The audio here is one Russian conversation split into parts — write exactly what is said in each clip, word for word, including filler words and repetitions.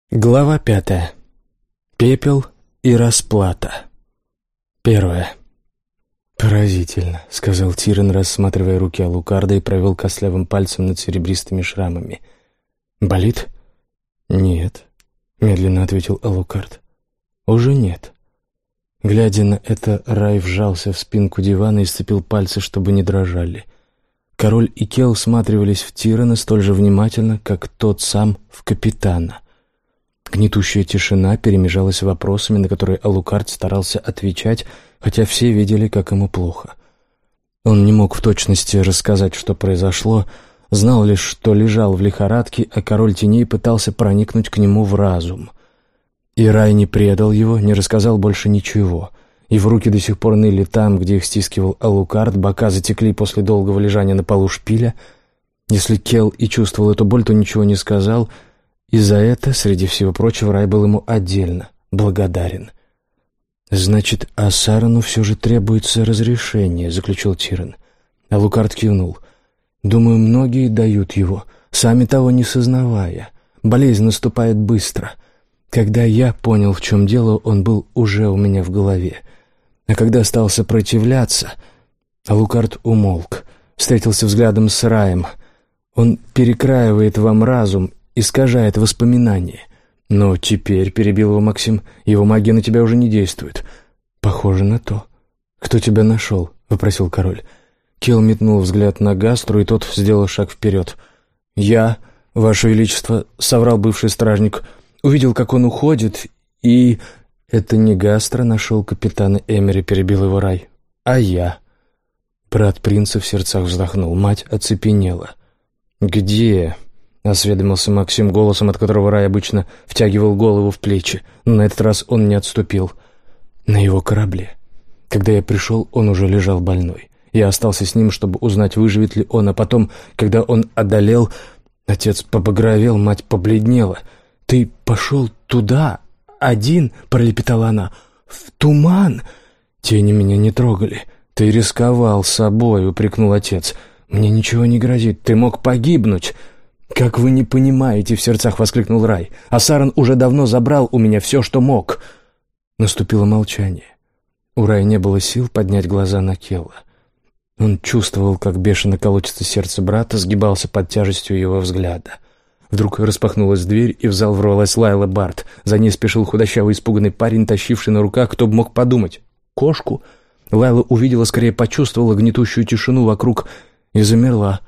Глава пятая. Пепел и расплата. Первое. «Поразительно», — сказал Тирен, рассматривая руки Алукарда, и провел костлявым пальцем над серебристыми шрамами. «Болит?» «Нет», — медленно ответил Алукард. «Уже нет». Глядя на это, Рай вжался в спинку дивана и сцепил пальцы, чтобы не дрожали. Король и Кел всматривались в Тирена столь же внимательно, как тот сам в капитана. Гнетущая тишина перемежалась вопросами, на которые Алукард старался отвечать, хотя все видели, как ему плохо. Он не мог в точности рассказать, что произошло, знал лишь, что лежал в лихорадке, а король теней пытался проникнуть к нему в разум. И Рай не предал его, не рассказал больше ничего. Его руки до сих пор ныли там, где их стискивал Алукард, бока затекли после долгого лежания на полу шпиля. Если Кел и чувствовал эту боль, то ничего не сказал, и за это, среди всего прочего, Рай был ему отдельно благодарен. «Значит, Асарану все же требуется разрешение», — заключил Тирен. Алукард кивнул. «Думаю, многие дают его, сами того не сознавая. Болезнь наступает быстро. Когда я понял, в чем дело, он был уже у меня в голове. А когда стал сопротивляться...» Алукард умолк, встретился взглядом с Раем. «Он перекраивает вам разум, искажает воспоминания. Но теперь, — перебил его Максим, — его магия на тебя уже не действует». «Похоже на то». «Кто тебя нашел?» — вопросил король. Кел метнул взгляд на Гастру, и тот сделал шаг вперед. «Я, ваше величество, — соврал бывший стражник, — увидел, как он уходит, и...» «Это не Гастро нашел капитана Эмери», — перебил его Рай, — «а я». Брат принца в сердцах вздохнул, мать оцепенела. «Где?» — осведомился Максим голосом, от которого Рай обычно втягивал голову в плечи, но на этот раз он не отступил. «На его корабле. Когда я пришел, он уже лежал больной. Я остался с ним, чтобы узнать, выживет ли он, а потом, когда он одолел, отец побагровел, мать побледнела. «Ты пошел туда, один?» — пролепетала она. «В туман!» «Тени меня не трогали. Ты рисковал собой», — упрекнул отец. «Мне ничего не грозит. Ты мог погибнуть». «Как вы не понимаете!» — в сердцах воскликнул Рай. «Асаран уже давно забрал у меня все, что мог!» Наступило молчание. У Рая не было сил поднять глаза на Келла. Он чувствовал, как бешено колотится сердце брата, сгибался под тяжестью его взгляда. Вдруг распахнулась дверь, и в зал ворвалась Лайла Барт. За ней спешил худощавый испуганный парень, тащивший на руках, кто бы мог подумать, кошку. Лайла увидела, скорее почувствовала гнетущую тишину вокруг и замерла.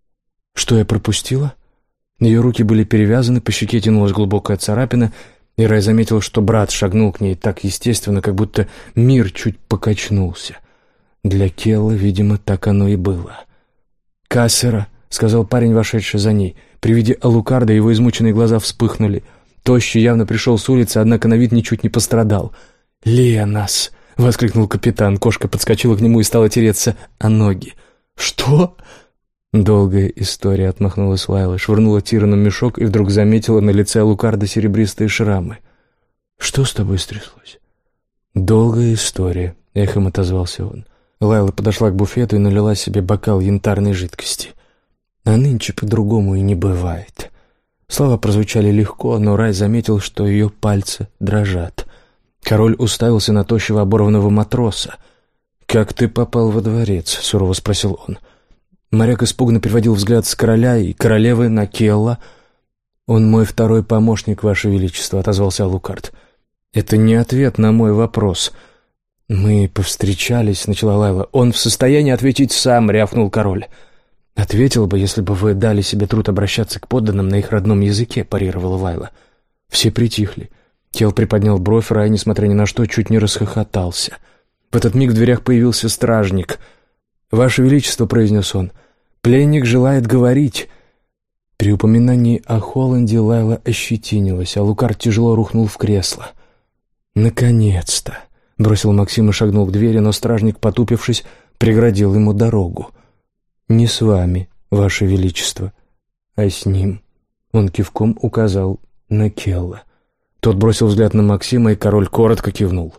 «Что я пропустила?» Ее руки были перевязаны, по щеке тянулась глубокая царапина, и Рай заметил, что брат шагнул к ней так естественно, как будто мир чуть покачнулся. Для Келла, видимо, так оно и было. «Кассера», — сказал парень, вошедший за ней. При виде Алукарда его измученные глаза вспыхнули. Тощий явно пришел с улицы, однако на вид ничуть не пострадал. «Ленас!» — воскликнул капитан. Кошка подскочила к нему и стала тереться о ноги. «Что?» «Долгая история», — отмахнулась Лайла, швырнула Тирану мешок и вдруг заметила на лице Алукарда серебристые шрамы. «Что с тобой стряслось?» «Долгая история», — эхом отозвался он. Лайла подошла к буфету и налила себе бокал янтарной жидкости. «А нынче по-другому и не бывает». Слова прозвучали легко, но Рай заметил, что ее пальцы дрожат. Король уставился на тощего оборванного матроса. «Как ты попал во дворец?» — сурово спросил он. Моряк испуганно переводил взгляд с короля и королевы на Келла. «Он мой второй помощник, ваше величество», — отозвался Алукард. «Это не ответ на мой вопрос». «Мы повстречались», — начала Лайла. «Он в состоянии ответить сам», — рявкнул король. «Ответил бы, если бы вы дали себе труд обращаться к подданным на их родном языке», — парировала Лайла. Все притихли. Келл приподнял бровь, Рай, несмотря ни на что, чуть не расхохотался. В этот миг в дверях появился стражник. «Ваше величество», — произнес он, — «пленник желает говорить». При упоминании о Холланде Лайла ощетинилась, а Алукард тяжело рухнул в кресло. «Наконец-то!» — бросил Максим и шагнул к двери, но стражник, потупившись, преградил ему дорогу. «Не с вами, ваше величество, а с ним». Он кивком указал на Келла. Тот бросил взгляд на Максима, и король коротко кивнул.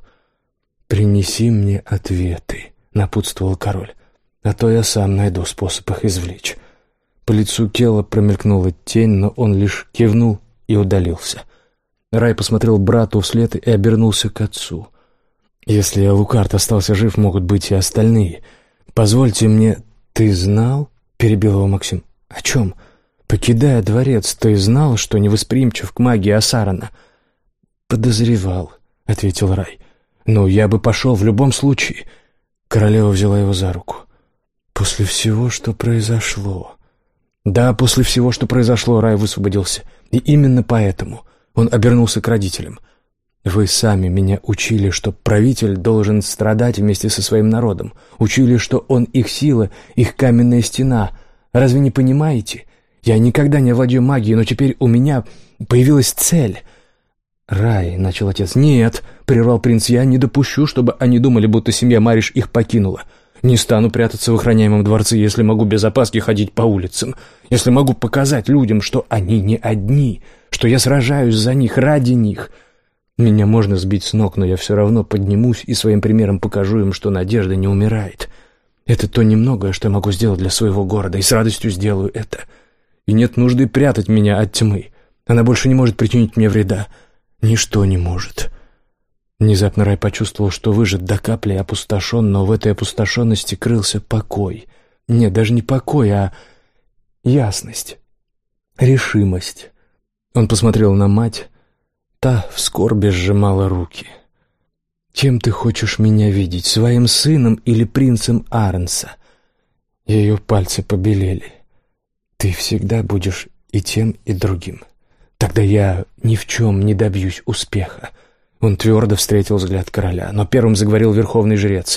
«Принеси мне ответы», — напутствовал король. «А то я сам найду способ их извлечь». По лицу Келла промелькнула тень, но он лишь кивнул и удалился. Рай посмотрел брату вслед и обернулся к отцу. «Если Алукард остался жив, могут быть и остальные. Позвольте мне...» «Ты знал?» — перебил его Максим. «О чем? Покидая дворец, ты знал, что невосприимчив к магии Асарана?» «Подозревал», — ответил Рай. «Но я бы пошел в любом случае». Королева взяла его за руку. «После всего, что произошло...» «Да, после всего, что произошло», — Рай высвободился. «И именно поэтому...» Он обернулся к родителям. «Вы сами меня учили, что правитель должен страдать вместе со своим народом. Учили, что он их сила, их каменная стена. Разве не понимаете? Я никогда не владею магией, но теперь у меня появилась цель». «Рай», — начал отец. «Нет», — прервал принц, — «я не допущу, чтобы они думали, будто семья Мариш их покинула. Не стану прятаться в охраняемом дворце, если могу без опаски ходить по улицам, если могу показать людям, что они не одни, что я сражаюсь за них, ради них. Меня можно сбить с ног, но я все равно поднимусь и своим примером покажу им, что надежда не умирает. Это то немногое, что я могу сделать для своего города, и с радостью сделаю это. И нет нужды прятать меня от тьмы. Она больше не может причинить мне вреда. Ничто не может». Внезапно Рай почувствовал, что выжат до капли и опустошен, но в этой опустошенности крылся покой. Нет, даже не покой, а ясность, решимость. Он посмотрел на мать. Та в скорби сжимала руки. «Чем ты хочешь меня видеть, своим сыном или принцем Арнса?» Ее пальцы побелели. «Ты всегда будешь и тем, и другим. Тогда я ни в чем не добьюсь успеха». Он твердо встретил взгляд короля, но первым заговорил верховный жрец.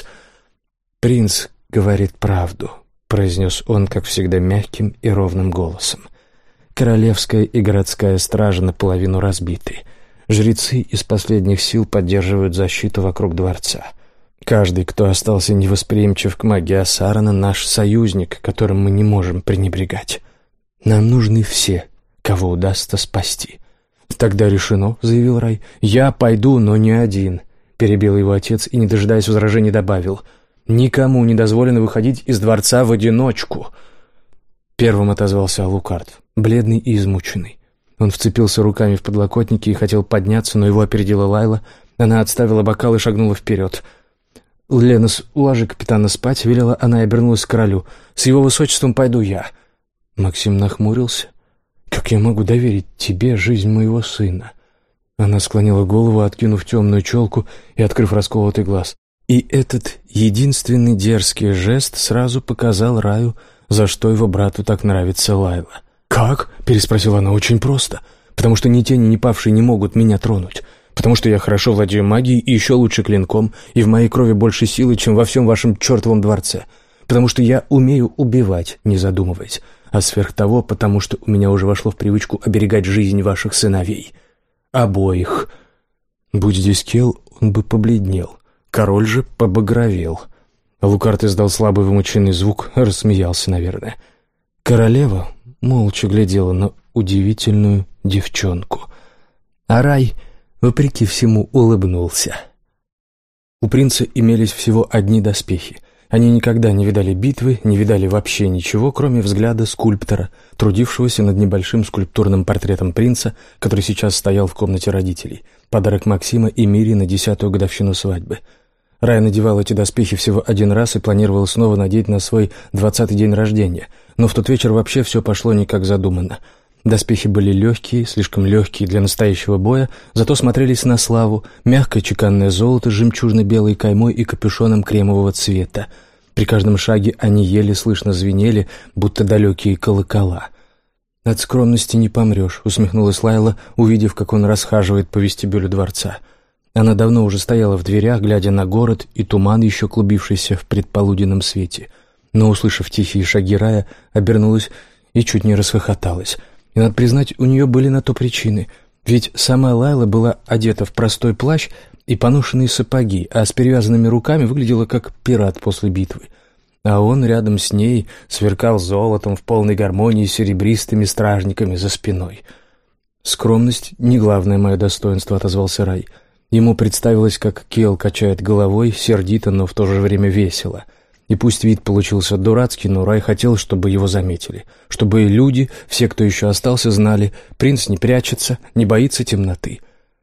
«Принц говорит правду», — произнес он, как всегда, мягким и ровным голосом. «Королевская и городская стража наполовину разбиты. Жрецы из последних сил поддерживают защиту вокруг дворца. Каждый, кто остался невосприимчив к магии Асарана, наш союзник, которым мы не можем пренебрегать. Нам нужны все, кого удастся спасти». «Тогда решено», — заявил Рай. «Я пойду, но не один», — перебил его отец и, не дожидаясь возражений, добавил. «Никому не дозволено выходить из дворца в одиночку». Первым отозвался Алукард, бледный и измученный. Он вцепился руками в подлокотники и хотел подняться, но его опередила Лайла. Она отставила бокал и шагнула вперед. «Ленос, уложи капитана спать», — велела она и обернулась к королю. «С его высочеством пойду я». Максим нахмурился. «Как я могу доверить тебе жизнь моего сына?» Она склонила голову, откинув темную челку и открыв расколотый глаз. И этот единственный дерзкий жест сразу показал Раю, за что его брату так нравится Лайла. «Как?» — переспросила она. «Очень просто. Потому что ни тени, ни павшие не могут меня тронуть. Потому что я хорошо владею магией и еще лучше клинком, и в моей крови больше силы, чем во всем вашем чертовом дворце. Потому что я умею убивать, не задумываясь. А сверх того, потому что у меня уже вошло в привычку оберегать жизнь ваших сыновей. Обоих. Будь здесь Кел, он бы побледнел. Король же побагровел». Алукард издал слабый вымученный звук, рассмеялся, наверное. Королева молча глядела на удивительную девчонку. А Рай, вопреки всему, улыбнулся. У принца имелись всего одни доспехи. Они никогда не видали битвы, не видали вообще ничего, кроме взгляда скульптора, трудившегося над небольшим скульптурным портретом принца, который сейчас стоял в комнате родителей. Подарок Максима и Мири на десятую годовщину свадьбы. Рай надевал эти доспехи всего один раз и планировал снова надеть на свой двадцатый день рождения, но в тот вечер вообще все пошло не как задумано. Доспехи были легкие, слишком легкие для настоящего боя, зато смотрелись на славу, мягкое чеканное золото с жемчужно-белой каймой и капюшоном кремового цвета. При каждом шаге они еле слышно звенели, будто далекие колокола. «От скромности не помрешь», — усмехнулась Лайла, увидев, как он расхаживает по вестибюлю дворца. Она давно уже стояла в дверях, глядя на город и туман, еще клубившийся в предполуденном свете. Но, услышав тихие шаги Рая, обернулась и чуть не расхохоталась. И, надо признать, у нее были на то причины. Ведь сама Лайла была одета в простой плащ и поношенные сапоги, а с перевязанными руками выглядела как пират после битвы. А он рядом с ней сверкал золотом в полной гармонии с серебристыми стражниками за спиной. «Скромность — не главное мое достоинство», — отозвался Рай. Ему представилось, как Кел качает головой, сердито, но в то же время весело. И пусть вид получился дурацкий, но Рай хотел, чтобы его заметили. Чтобы люди, все, кто еще остался, знали, принц не прячется, не боится темноты.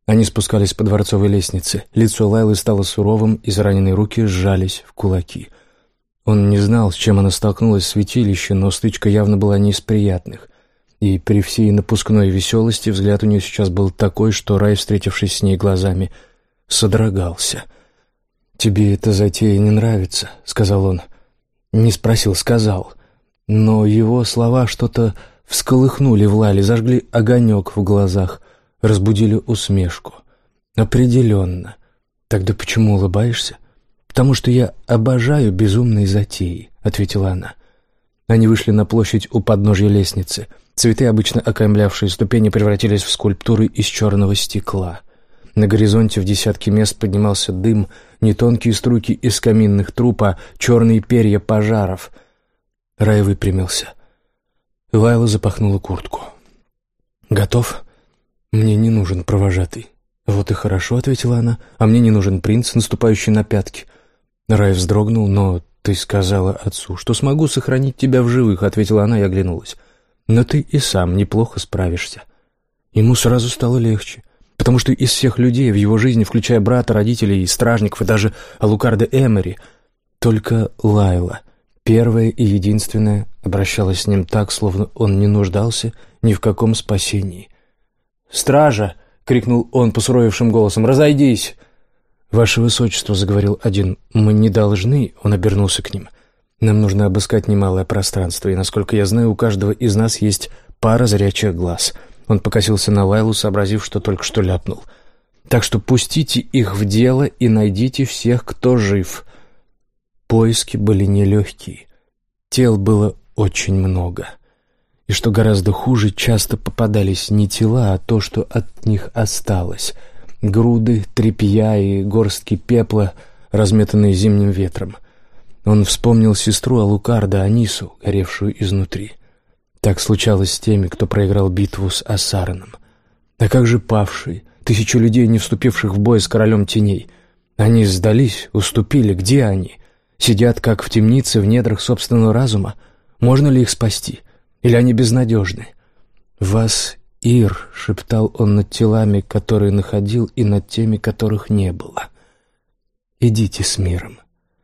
Они спускались по дворцовой лестнице. Лицо Лайлы стало суровым, израненные руки сжались в кулаки. Он не знал, с чем она столкнулась в святилище, но стычка явно была не из приятных. И при всей напускной веселости взгляд у нее сейчас был такой, что Рай, встретившись с ней глазами, содрогался. «Тебе эта затея не нравится», — сказал он. Не спросил, сказал. Но его слова что-то всколыхнули в Лайле, зажгли огонек в глазах, разбудили усмешку. «Определенно. Тогда почему улыбаешься?» «Потому что я обожаю безумные затеи», — ответила она. Они вышли на площадь у подножья лестницы. Цветы, обычно окаймлявшие ступени, превратились в скульптуры из черного стекла. На горизонте в десятки мест поднимался дым, не тонкие струйки из каминных труб, а черные перья пожаров. Рай выпрямился. Лайла запахнула куртку. «Готов? Мне не нужен провожатый». «Вот и хорошо», — ответила она, — «а мне не нужен принц, наступающий на пятки». Рай вздрогнул. «Но ты сказала отцу, что смогу сохранить тебя в живых», — ответила она и оглянулась. «Но ты и сам неплохо справишься». Ему сразу стало легче, потому что из всех людей в его жизни, включая брата, родителей и стражников, и даже Алукарда Эмери, только Лайла, первая и единственная, обращалась с ним так, словно он не нуждался ни в каком спасении. «Стража!» — крикнул он посуровевшим голосом. «Разойдись!» «Ваше Высочество», — заговорил один, — «мы не должны...» — он обернулся к ним. «Нам нужно обыскать немалое пространство, и, насколько я знаю, у каждого из нас есть пара зрячих глаз». Он покосился на Лайлу, сообразив, что только что ляпнул. «Так что пустите их в дело и найдите всех, кто жив». Поиски были нелегкие. Тел было очень много. И, что гораздо хуже, часто попадались не тела, а то, что от них осталось. Груды, тряпья и горстки пепла, разметанные зимним ветром. Он вспомнил сестру Алукарда, Анису, горевшую изнутри. Так случалось с теми, кто проиграл битву с Ассараном. А как же павшие, тысячу людей, не вступивших в бой с королем теней? Они сдались, уступили. Где они? Сидят, как в темнице, в недрах собственного разума? Можно ли их спасти? Или они безнадежны? «Вас Ир», — шептал он над телами, которые находил, и над теми, которых не было. «Идите с миром».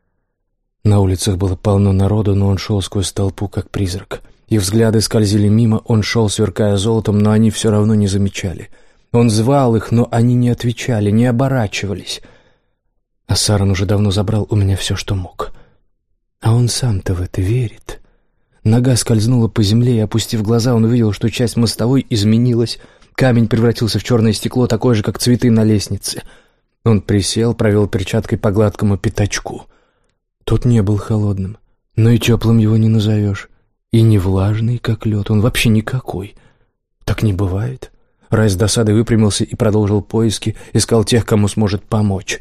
На улицах было полно народу, но он шел сквозь толпу, как призрак. Их взгляды скользили мимо, он шел, сверкая золотом, но они все равно не замечали. Он звал их, но они не отвечали, не оборачивались. Ассаран уже давно забрал у меня все, что мог. А он сам-то в это верит. Нога скользнула по земле, и, опустив глаза, он увидел, что часть мостовой изменилась. Камень превратился в черное стекло, такое же, как цветы на лестнице. Он присел, провел перчаткой по гладкому пятачку. Тот не был холодным, но и теплым его не назовешь. И не влажный, как лед, он вообще никакой. Так не бывает. Рай с досадой выпрямился и продолжил поиски, искал тех, кому сможет помочь.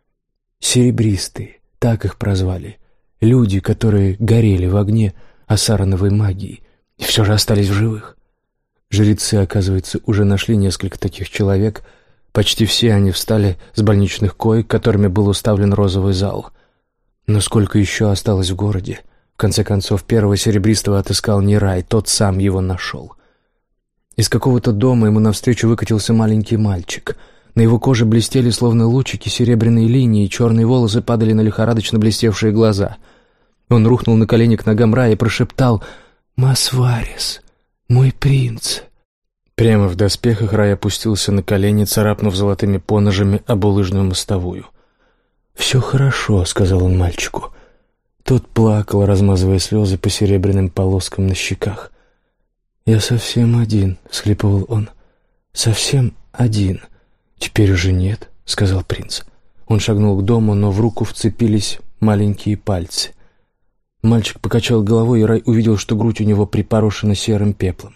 Серебристые, так их прозвали. Люди, которые горели в огне ассарановой магии и все же остались в живых. Жрецы, оказывается, уже нашли несколько таких человек. Почти все они встали с больничных коек, которыми был уставлен розовый зал. Но сколько еще осталось в городе? В конце концов, первого серебристого отыскал не Рай, тот сам его нашел. Из какого-то дома ему навстречу выкатился маленький мальчик. На его коже блестели, словно лучики, серебряные линии, черные волосы падали на лихорадочно блестевшие глаза. Он рухнул на колени к ногам Рая и прошептал: «Масварис, мой принц». Прямо в доспехах Рай опустился на колени, царапнув золотыми поножами об улыжную мостовую. «Все хорошо», — сказал он мальчику. Тот плакал, размазывая слезы по серебряным полоскам на щеках. «Я совсем один», — всхлипывал он. «Совсем один». «Теперь уже нет», — сказал принц. Он шагнул к дому, но в руку вцепились маленькие пальцы. Мальчик покачал головой, и Рай увидел, что грудь у него припорошена серым пеплом.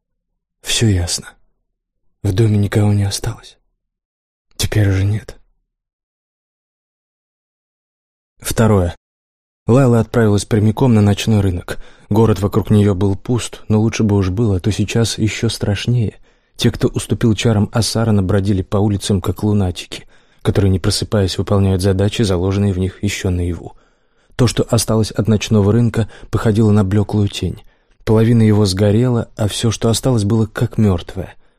«Все ясно. В доме никого не осталось. Теперь уже нет». Второе. Лайла отправилась прямиком на ночной рынок. Город вокруг нее был пуст, но лучше бы уж было, а то сейчас еще страшнее. Те, кто уступил чарам Ассарана, бродили по улицам, как лунатики, которые, не просыпаясь, выполняют задачи, заложенные в них еще наяву. То, что осталось от ночного рынка, походило на блеклую тень. Половина его сгорела, а все, что осталось, было как мертвое.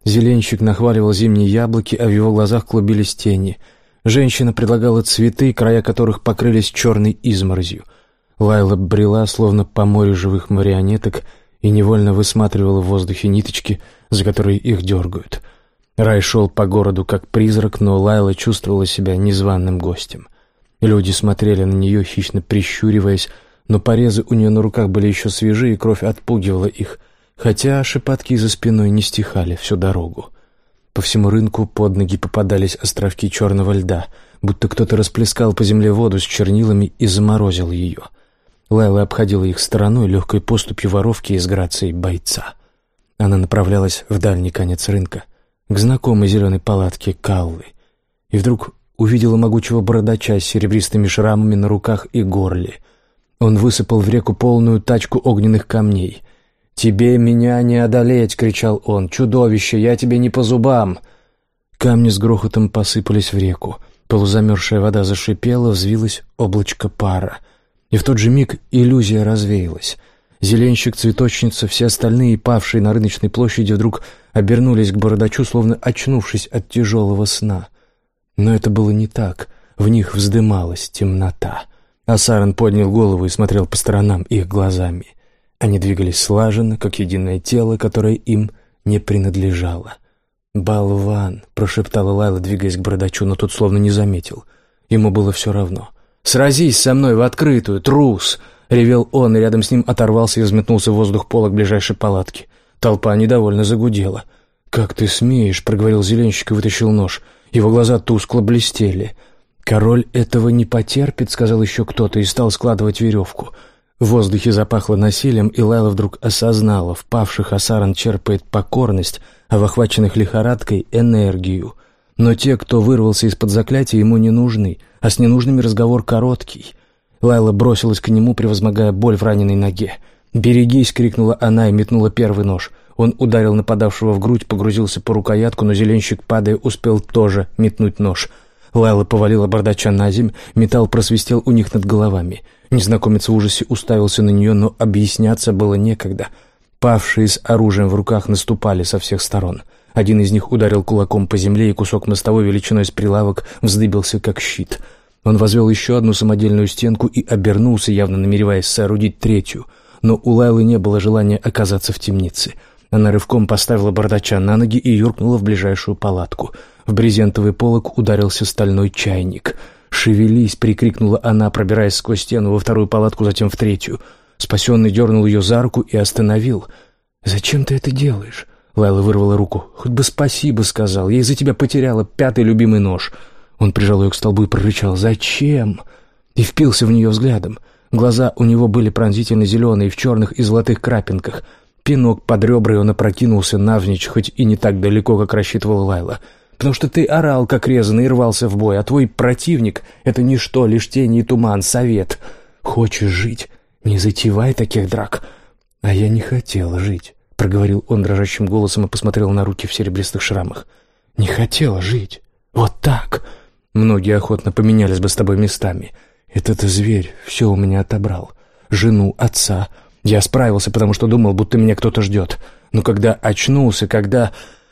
Зеленщик нахваливал зимние яблоки, а в его глазах клубились тени. Женщина предлагала цветы, края которых покрылись черной изморозью. Лайла брела, словно по морю живых марионеток, и невольно высматривала в воздухе ниточки, за которые их дергают. Рай шел по городу как призрак, но Лайла чувствовала себя незваным гостем. Люди смотрели на нее, хищно прищуриваясь, но порезы у нее на руках были еще свежие, и кровь отпугивала их, хотя шепотки за спиной не стихали всю дорогу. По всему рынку под ноги попадались островки черного льда, будто кто-то расплескал по земле воду с чернилами и заморозил ее. Лайла обходила их стороной, легкой поступью воровки и с грацией бойца. Она направлялась в дальний конец рынка, к знакомой зеленой палатке Каллы, и вдруг увидела могучего бородача с серебристыми шрамами на руках и горле. Он высыпал в реку полную тачку огненных камней. «Тебе меня не одолеть!» — кричал он. «Чудовище, я тебе не по зубам!» Камни с грохотом посыпались в реку. Полузамерзшая вода зашипела, взвилось облачко пара. И в тот же миг иллюзия развеялась. Зеленщик, цветочница, все остальные, павшие на рыночной площади, вдруг обернулись к бородачу, словно очнувшись от тяжелого сна. Но это было не так. В них вздымалась темнота. Асаран поднял голову и смотрел по сторонам их глазами. Они двигались слаженно, как единое тело, которое им не принадлежало. «Болван!» — прошептала Лайла, двигаясь к бородачу, но тот словно не заметил. Ему было все равно. «Сразись со мной в открытую, трус!» — ревел он, и рядом с ним оторвался и взметнулся в воздух полог ближайшей палатки. Толпа недовольно загудела. «Как ты смеешь?» — проговорил зеленщик и вытащил нож. Его глаза тускло блестели. «Король этого не потерпит», — сказал еще кто-то, и стал складывать веревку. В воздухе запахло насилием, и Лайла вдруг осознала: в павших Асаран черпает покорность, а в охваченных лихорадкой — энергию. Но те, кто вырвался из-под заклятия, ему не нужны, а с ненужными разговор короткий. Лайла бросилась к нему, превозмогая боль в раненой ноге. «Берегись!» — крикнула она и метнула первый нож. Он ударил нападавшего в грудь, погрузился по рукоятку, но зеленщик, падая, успел тоже метнуть нож. Лайла повалила бардача на земь, металл просвистел у них над головами. Незнакомец в ужасе уставился на нее, но объясняться было некогда. Павшие с оружием в руках наступали со всех сторон. Один из них ударил кулаком по земле, и кусок мостовой величиной с прилавок вздыбился, как щит. Он возвел еще одну самодельную стенку и обернулся, явно намереваясь соорудить третью. Но у Лайлы не было желания оказаться в темнице. Она рывком поставила бардача на ноги и юркнула в ближайшую палатку. В брезентовый полог ударился стальной чайник. «Шевелись!» — прикрикнула она, пробираясь сквозь стену во вторую палатку, затем в третью. Спасенный дернул ее за руку и остановил. «Зачем ты это делаешь?» Лайла вырвала руку. «Хоть бы спасибо сказал. Я из-за тебя потеряла пятый любимый нож». Он прижал ее к столбу и прорычал: «Зачем?» И впился в нее взглядом. Глаза у него были пронзительно зеленые, в черных и золотых крапинках. Пинок под ребра, и он опрокинулся навзничь, хоть и не так далеко, как рассчитывала Лайла. «Потому что ты орал, как резанный, и рвался в бой, а твой противник — это ничто, лишь тени и туман, совет. Хочешь жить? Не затевай таких драк». «А я не хотела жить», — проговорил он дрожащим голосом и посмотрел на руки в серебристых шрамах. «Не хотела жить. Вот так. Многие охотно поменялись бы с тобой местами. Этот зверь все у меня отобрал. Жену, отца. Я справился, потому что думал, будто меня кто-то ждет. Но когда очнулся, когда...»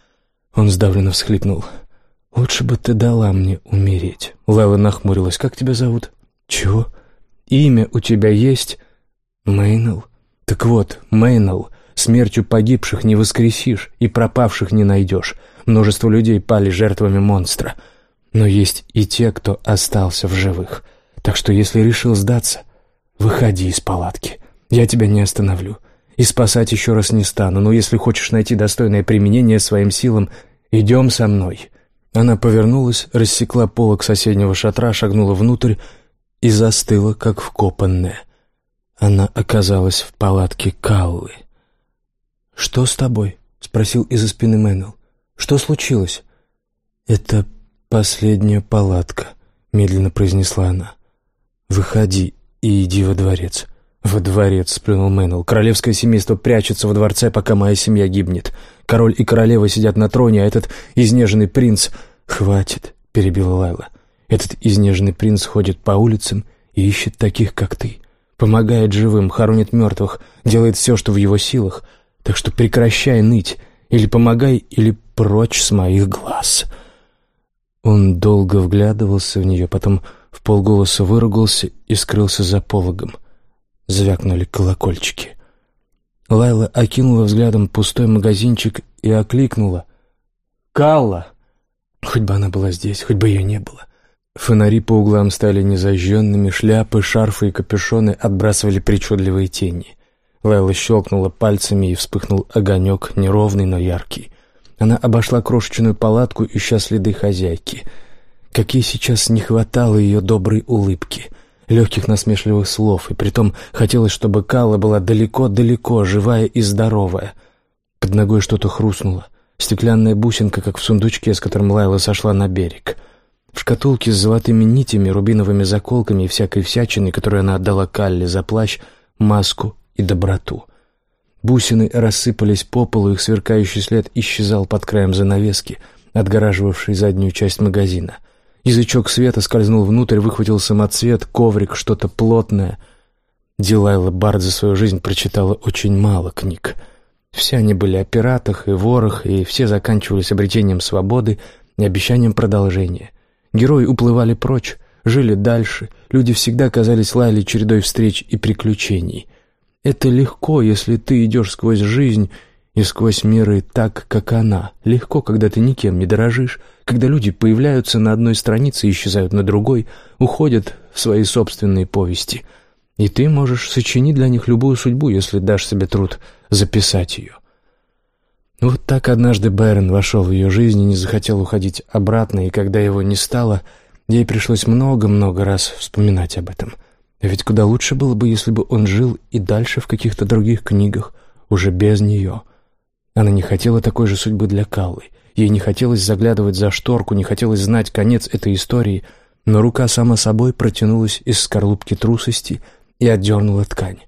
Он сдавленно всхлипнул. «Лучше бы ты дала мне умереть». Лайла нахмурилась. «Как тебя зовут?» «Чего? Имя у тебя есть?» «Мейнел». «Так вот, Мейнел, смертью погибших не воскресишь и пропавших не найдешь. Множество людей пали жертвами монстра. Но есть и те, кто остался в живых. Так что если решил сдаться, выходи из палатки. Я тебя не остановлю. И спасать еще раз не стану, но если хочешь найти достойное применение своим силам, идем со мной». Она повернулась, рассекла полог соседнего шатра, шагнула внутрь и застыла, как вкопанная. Она оказалась в палатке Каллы. «Что с тобой?» — спросил из-за спины Мэннел. «Что случилось?» «Это последняя палатка», — медленно произнесла она. «Выходи и иди во дворец». «Во дворец», — сплюнул Мэннел. «Королевское семейство прячется во дворце, пока моя семья гибнет. Король и королева сидят на троне, а этот изнеженный принц...» «Хватит», — перебила Лайла. «Этот изнеженный принц ходит по улицам и ищет таких, как ты. Помогает живым, хоронит мертвых, делает все, что в его силах. Так что прекращай ныть. Или помогай, или прочь с моих глаз!» Он долго вглядывался в нее, потом вполголоса выругался и скрылся за пологом. Звякнули колокольчики. Лайла окинула взглядом пустой магазинчик и окликнула: «Калла!» Хоть бы она была здесь, хоть бы ее не было. Фонари по углам стали незажженными, шляпы, шарфы и капюшоны отбрасывали причудливые тени. Лайла щелкнула пальцами, и вспыхнул огонек, неровный, но яркий. Она обошла крошечную палатку, ища следы хозяйки. Как ей сейчас не хватало ее доброй улыбки, легких насмешливых слов, и притом хотелось, чтобы Калла была далеко-далеко, живая и здоровая. Под ногой что-то хрустнуло. Стеклянная бусинка, как в сундучке, с которым Лайла сошла на берег. В шкатулке с золотыми нитями, рубиновыми заколками и всякой всячиной, которую она отдала Калле за плащ, маску и доброту. Бусины рассыпались по полу, их сверкающий след исчезал под краем занавески, отгораживавшей заднюю часть магазина. Язычок света скользнул внутрь, выхватил самоцвет, коврик, что-то плотное. Дилайла Бард за свою жизнь прочитала очень мало книг. Все они были о пиратах и ворах, и все заканчивались обретением свободы и обещанием продолжения. Герои уплывали прочь, жили дальше, люди всегда казались Лайле чередой встреч и приключений. Это легко, если ты идешь сквозь жизнь и сквозь миры так, как она. Легко, когда ты никем не дорожишь, когда люди появляются на одной странице и исчезают на другой, уходят в свои собственные повести. И ты можешь сочинить для них любую судьбу, если дашь себе труд записать ее. Вот так однажды Байрон вошел в ее жизнь и не захотел уходить обратно, и когда его не стало, ей пришлось много-много раз вспоминать об этом. А ведь куда лучше было бы, если бы он жил и дальше в каких-то других книгах, уже без нее. Она не хотела такой же судьбы для Каллы. Ей не хотелось заглядывать за шторку, не хотелось знать конец этой истории, но рука сама собой протянулась из скорлупки трусости и отдернула ткань.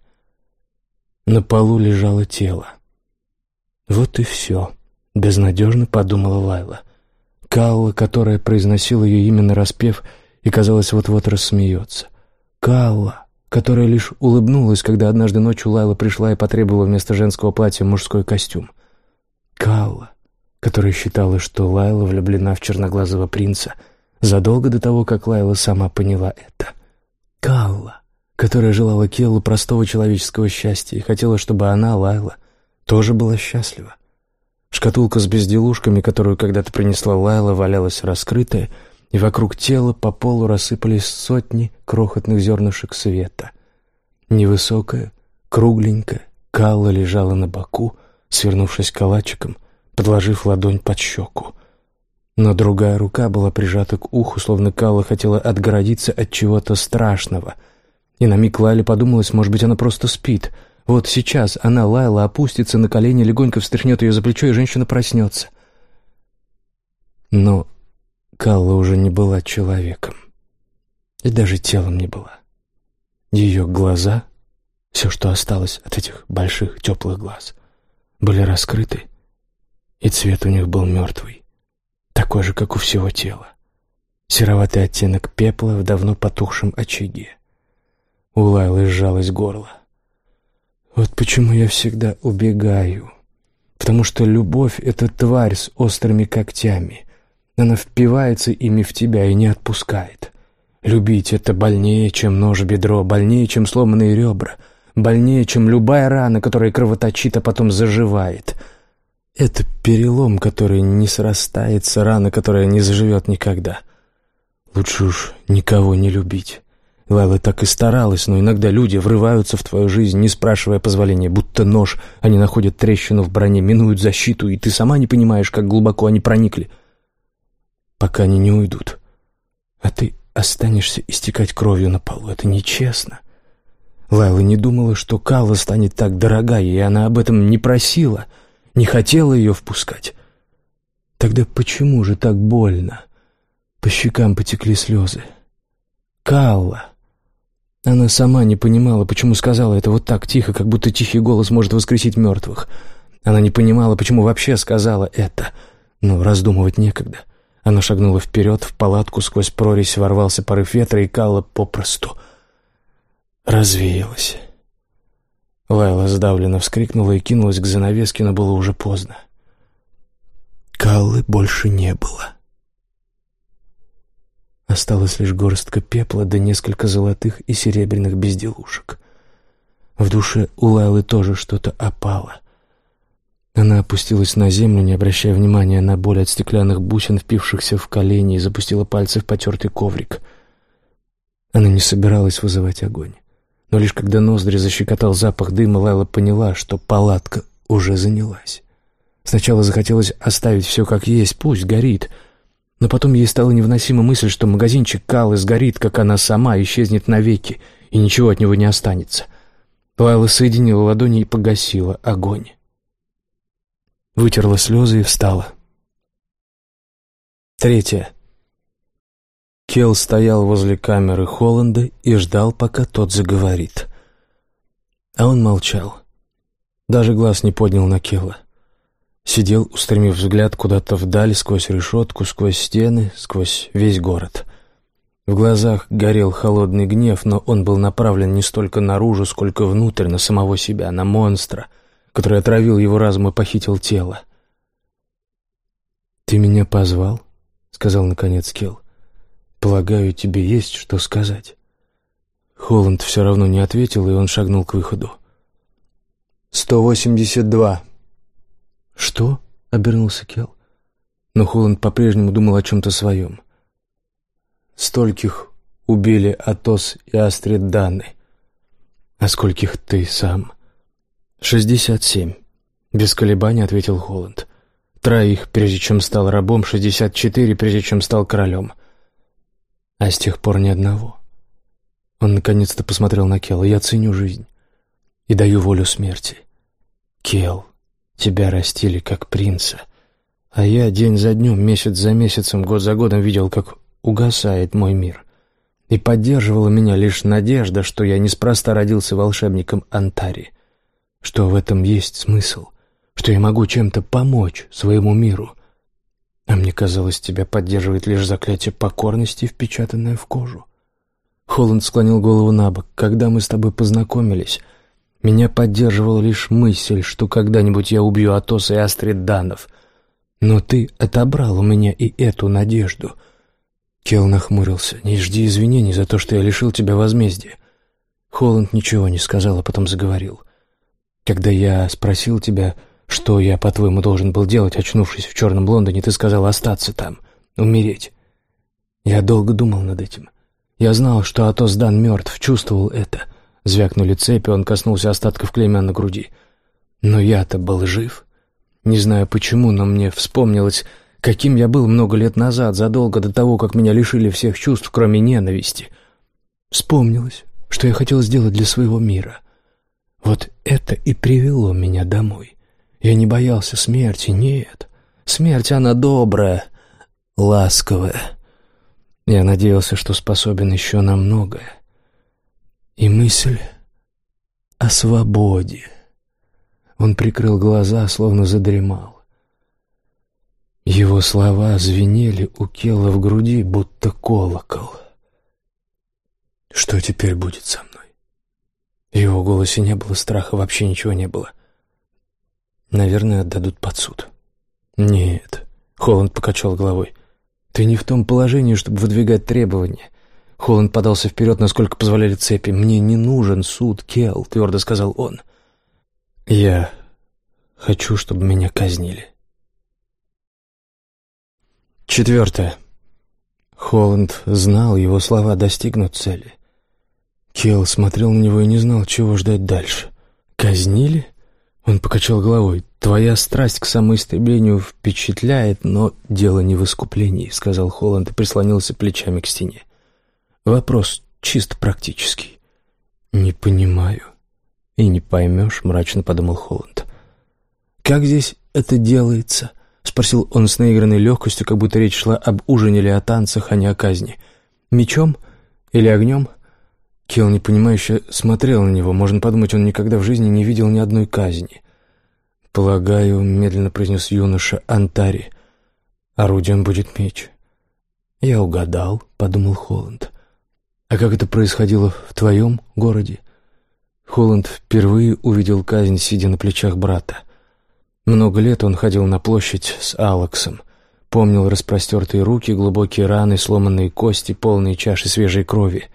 На полу лежало тело. «Вот и все», — безнадежно подумала Лайла. Калла, которая произносила ее имя нараспев и, казалось, вот-вот рассмеется. Калла, которая лишь улыбнулась, когда однажды ночью Лайла пришла и потребовала вместо женского платья мужской костюм. Калла, которая считала, что Лайла влюблена в черноглазого принца задолго до того, как Лайла сама поняла это. Калла, которая желала Келлу простого человеческого счастья и хотела, чтобы она, Лайла, тоже была счастлива. Шкатулка с безделушками, которую когда-то принесла Лайла, валялась раскрытая, и вокруг тела по полу рассыпались сотни крохотных зернышек света. Невысокая, кругленькая, Калла лежала на боку, свернувшись калачиком, подложив ладонь под щеку. Но другая рука была прижата к уху, словно Калла хотела отгородиться от чего-то страшного. И на миг Лайле подумалось, может быть, она просто спит. Вот сейчас она, Лайла, опустится на колени, легонько встряхнет ее за плечо, и женщина проснется. Но Калла уже не была человеком. И даже телом не была. Ее глаза, все, что осталось от этих больших теплых глаз, были раскрыты, и цвет у них был мертвый, такой же, как у всего тела. Сероватый оттенок пепла в давно потухшем очаге. У Лайлы сжалось горло. Вот почему я всегда убегаю. Потому что любовь — это тварь с острыми когтями. Она впивается ими в тебя и не отпускает. Любить — это больнее, чем нож в бедро, больнее, чем сломанные ребра, больнее, чем любая рана, которая кровоточит, а потом заживает. Это перелом, который не срастается, рана, которая не заживет никогда. Лучше уж никого не любить. Лайла так и старалась, но иногда люди врываются в твою жизнь, не спрашивая позволения, будто нож. Они находят трещину в броне, минуют защиту, и ты сама не понимаешь, как глубоко они проникли, пока они не уйдут. А ты останешься истекать кровью на полу. Это нечестно. Лайла не думала, что Калла станет так дорога ей, и она об этом не просила, не хотела ее впускать. Тогда почему же так больно? По щекам потекли слезы. Калла. Она сама не понимала, почему сказала это вот так тихо, как будто тихий голос может воскресить мертвых. Она не понимала, почему вообще сказала это, но раздумывать некогда. Она шагнула вперед, в палатку, сквозь прорезь ворвался порыв ветра, и Калла попросту развеялась. Лайла сдавленно вскрикнула и кинулась к занавеске, но было уже поздно. Каллы больше не было. Осталась лишь горстка пепла да несколько золотых и серебряных безделушек. В душе у Лайлы тоже что-то опало. Она опустилась на землю, не обращая внимания на боль от стеклянных бусин, впившихся в колени, и запустила пальцы в потертый коврик. Она не собиралась вызывать огонь. Но лишь когда ноздри защекотал запах дыма, Лайла поняла, что палатка уже занялась. Сначала захотелось оставить все как есть, пусть горит. Но потом ей стала невыносима мысль, что магазинчик Каллы сгорит, как она сама, исчезнет навеки, и ничего от него не останется. Лайла соединила ладони и погасила огонь. Вытерла слезы и встала. Третье. Келл стоял возле камеры Холланда и ждал, пока тот заговорит. А он молчал. Даже глаз не поднял на Келла. Сидел, устремив взгляд куда-то вдаль, сквозь решетку, сквозь стены, сквозь весь город. В глазах горел холодный гнев, но он был направлен не столько наружу, сколько внутрь, на самого себя, на монстра, который отравил его разум и похитил тело. «Ты меня позвал?» — сказал наконец Келл. «Полагаю, тебе есть что сказать». Холланд все равно не ответил, и он шагнул к выходу. «сто восемьдесят два». «Что?» — обернулся Келл. Но Холланд по-прежнему думал о чем-то своем. «Стольких убили Атос и Астрид Данны. А скольких ты сам?» «Шестьдесят семь», — без колебаний ответил Холланд. «Троих, прежде чем стал рабом, шестьдесят четыре, прежде чем стал королем. А с тех пор ни одного». Он наконец-то посмотрел на Келла. «Я ценю жизнь и даю волю смерти. Келл, тебя растили как принца, а я день за днем, месяц за месяцем, год за годом видел, как угасает мой мир. И поддерживала меня лишь надежда, что я неспроста родился волшебником Антари, что в этом есть смысл, что я могу чем-то помочь своему миру. А мне казалось, тебя поддерживает лишь заклятие покорности, впечатанное в кожу». Холланд склонил голову набок. «Когда мы с тобой познакомились, меня поддерживала лишь мысль, что когда-нибудь я убью Атоса и Астрид Даннов. Но ты отобрал у меня и эту надежду». Келл нахмурился. «Не жди извинений за то, что я лишил тебя возмездия». Холланд ничего не сказал, а потом заговорил. «Когда я спросил тебя, что я, по-твоему, должен был делать, очнувшись в черном Лондоне, ты сказал остаться там, умереть. Я долго думал над этим. Я знал, что Атос Дан мертв, чувствовал это». Звякнули цепи, он коснулся остатков клейма на груди. «Но я-то был жив. Не знаю почему, но мне вспомнилось, каким я был много лет назад, задолго до того, как меня лишили всех чувств, кроме ненависти. Вспомнилось, что я хотел сделать для своего мира. Вот это и привело меня домой. Я не боялся смерти, нет. Смерть, она добрая, ласковая. Я надеялся, что способен еще на многое. И мысль о свободе». Он прикрыл глаза, словно задремал. Его слова звенели у Келла в груди, будто колокол. «Что теперь будет со мной?» В его голосе не было страха, вообще ничего не было. «Наверное, отдадут под суд». «Нет», — Холланд покачал головой, — «ты не в том положении, чтобы выдвигать требования». Холланд подался вперед, насколько позволяли цепи. «Мне не нужен суд, Келл», — твердо сказал он. «Я хочу, чтобы меня казнили». Четвертое. Холланд знал, его слова достигнут цели. Келл смотрел на него и не знал, чего ждать дальше. «Казнили?» Он покачал головой. «Твоя страсть к самоистреблению впечатляет, но дело не в искуплении», — сказал Холланд и прислонился плечами к стене. «Вопрос чисто практический». «Не понимаю». «И не поймешь», — мрачно подумал Холланд. «Как здесь это делается?» — спросил он с наигранной легкостью, как будто речь шла об ужине или о танцах, а не о казни. «Мечом или огнем?» Келл непонимающе смотрел на него. Можно подумать, он никогда в жизни не видел ни одной казни. «Полагаю», — медленно произнес юноша, — «Антари. Орудием будет меч». «Я угадал», — подумал Холланд. «А как это происходило в твоем городе?» Холланд впервые увидел казнь, сидя на плечах брата. Много лет он ходил на площадь с Алексом, помнил распростертые руки, глубокие раны, сломанные кости, полные чаши свежей крови.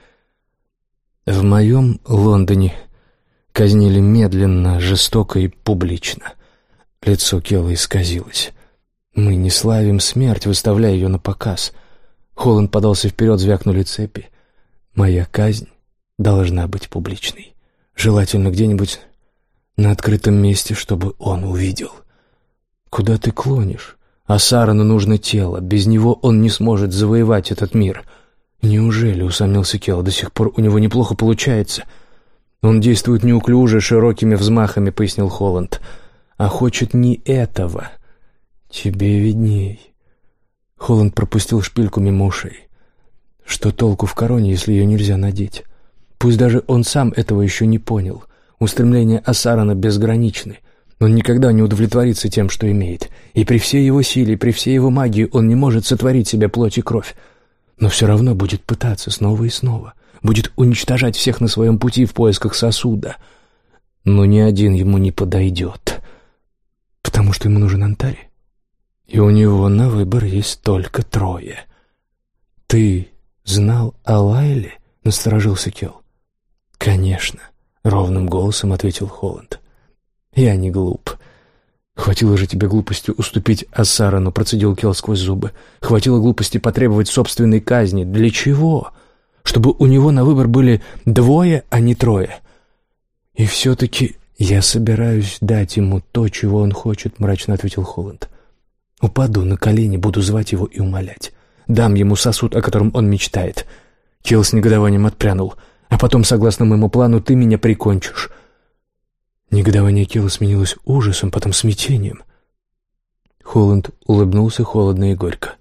В моем Лондоне казнили медленно, жестоко и публично. Лицо Келла исказилось. Мы не славим смерть, выставляя ее на показ. Холланд подался вперед, звякнули цепи. Моя казнь должна быть публичной. Желательно где-нибудь на открытом месте, чтобы он увидел. Куда ты клонишь? А Сарану нужно тело. Без него он не сможет завоевать этот мир. Неужели, усомнился Келл, до сих пор у него неплохо получается? Он действует неуклюже, широкими взмахами, пояснил Холланд. А хочет не этого. Тебе видней. Холланд пропустил шпильку мимо ушей. Что толку в короне, если ее нельзя надеть? Пусть даже он сам этого еще не понял. Устремления Асарана безграничны. Он никогда не удовлетворится тем, что имеет. И при всей его силе, при всей его магии он не может сотворить себе плоть и кровь. Но все равно будет пытаться снова и снова. Будет уничтожать всех на своем пути в поисках сосуда. Но ни один ему не подойдет. Потому что ему нужен Антари. И у него на выбор есть только трое. «Ты знал о Лайле?» — насторожился Келл. «Конечно», — ровным голосом ответил Холланд. «Я не глуп. Хватило же тебе глупости уступить Асарану», — процедил Келл сквозь зубы. «Хватило глупости потребовать собственной казни. Для чего? Чтобы у него на выбор были двое, а не трое. И все-таки я собираюсь дать ему то, чего он хочет», — мрачно ответил Холланд. «Упаду на колени, буду звать его и умолять. Дам ему сосуд, о котором он мечтает». Келл с негодованием отпрянул. «А потом, согласно моему плану, ты меня прикончишь». Негодование Келла сменилось ужасом, потом смятением. Холланд улыбнулся холодно и горько.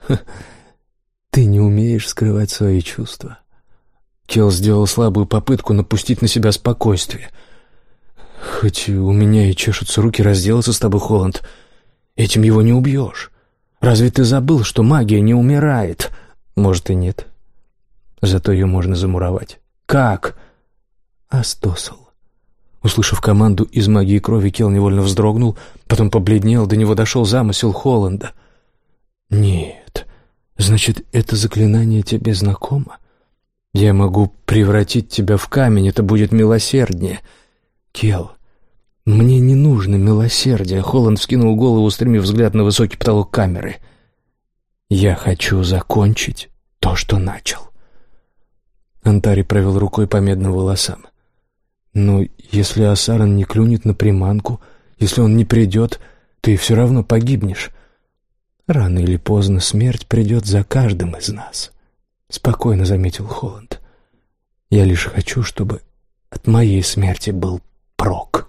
«Ты не умеешь скрывать свои чувства». Келл сделал слабую попытку напустить на себя спокойствие. «Хоть у меня и чешутся руки разделаться с тобой, Холланд, этим его не убьешь. Разве ты забыл, что магия не умирает?» «Может, и нет. Зато ее можно замуровать». «Как?» «Астосл». Услышав команду из магии крови, Келл невольно вздрогнул, потом побледнел, до него дошел замысел Холланда. «Нет, значит, это заклинание тебе знакомо? Я могу превратить тебя в камень, это будет милосерднее». «Келл, мне не нужно милосердие», — Холланд вскинул голову, устремив взгляд на высокий потолок камеры. «Я хочу закончить то, что начал». Антари провел рукой по медным волосам. «Но если Асаран не клюнет на приманку, если он не придет, ты все равно погибнешь. Рано или поздно смерть придет за каждым из нас», — спокойно заметил Холланд. «Я лишь хочу, чтобы от моей смерти был прок».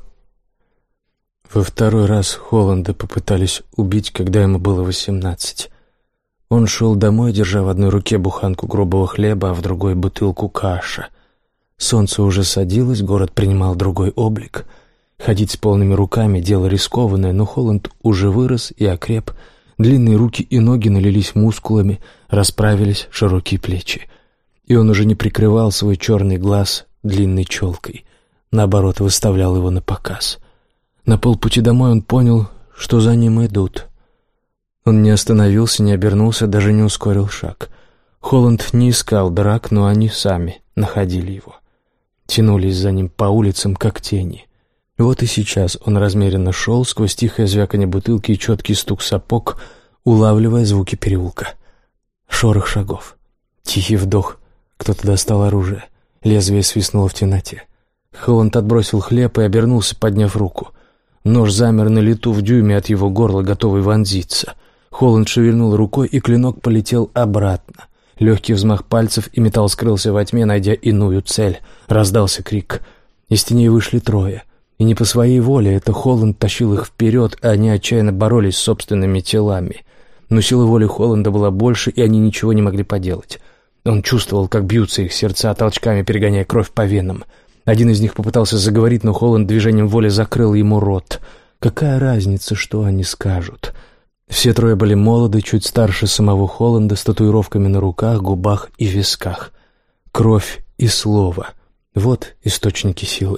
Во второй раз Холланда попытались убить, когда ему было восемнадцать. Он шел домой, держа в одной руке буханку грубого хлеба, а в другой — бутылку каши. Солнце уже садилось, город принимал другой облик. Ходить с полными руками — дело рискованное, но Холланд уже вырос и окреп. Длинные руки и ноги налились мускулами, расправились широкие плечи. И он уже не прикрывал свой черный глаз длинной челкой. Наоборот, выставлял его на показ. На полпути домой он понял, что за ним идут. Он не остановился, не обернулся, даже не ускорил шаг. Холланд не искал драк, но они сами находили его. Тянулись за ним по улицам, как тени. Вот и сейчас он размеренно шел сквозь тихое звяканье бутылки и четкий стук сапог, улавливая звуки переулка. Шорох шагов. Тихий вдох. Кто-то достал оружие. Лезвие свистнуло в темноте. Холланд отбросил хлеб и обернулся, подняв руку. Нож замер на лету в дюйме от его горла, готовый вонзиться. Холланд шевельнул рукой, и клинок полетел обратно. Легкий взмах пальцев, и металл скрылся во тьме, найдя иную цель. Раздался крик. Из теней вышли трое. И не по своей воле, это Холланд тащил их вперед, а они отчаянно боролись с собственными телами. Но сила воли Холланда была больше, и они ничего не могли поделать. Он чувствовал, как бьются их сердца, толчками перегоняя кровь по венам. Один из них попытался заговорить, но Холланд движением воли закрыл ему рот. Какая разница, что они скажут? Все трое были молоды, чуть старше самого Холланда, с татуировками на руках, губах и висках. Кровь и слово — вот источники силы.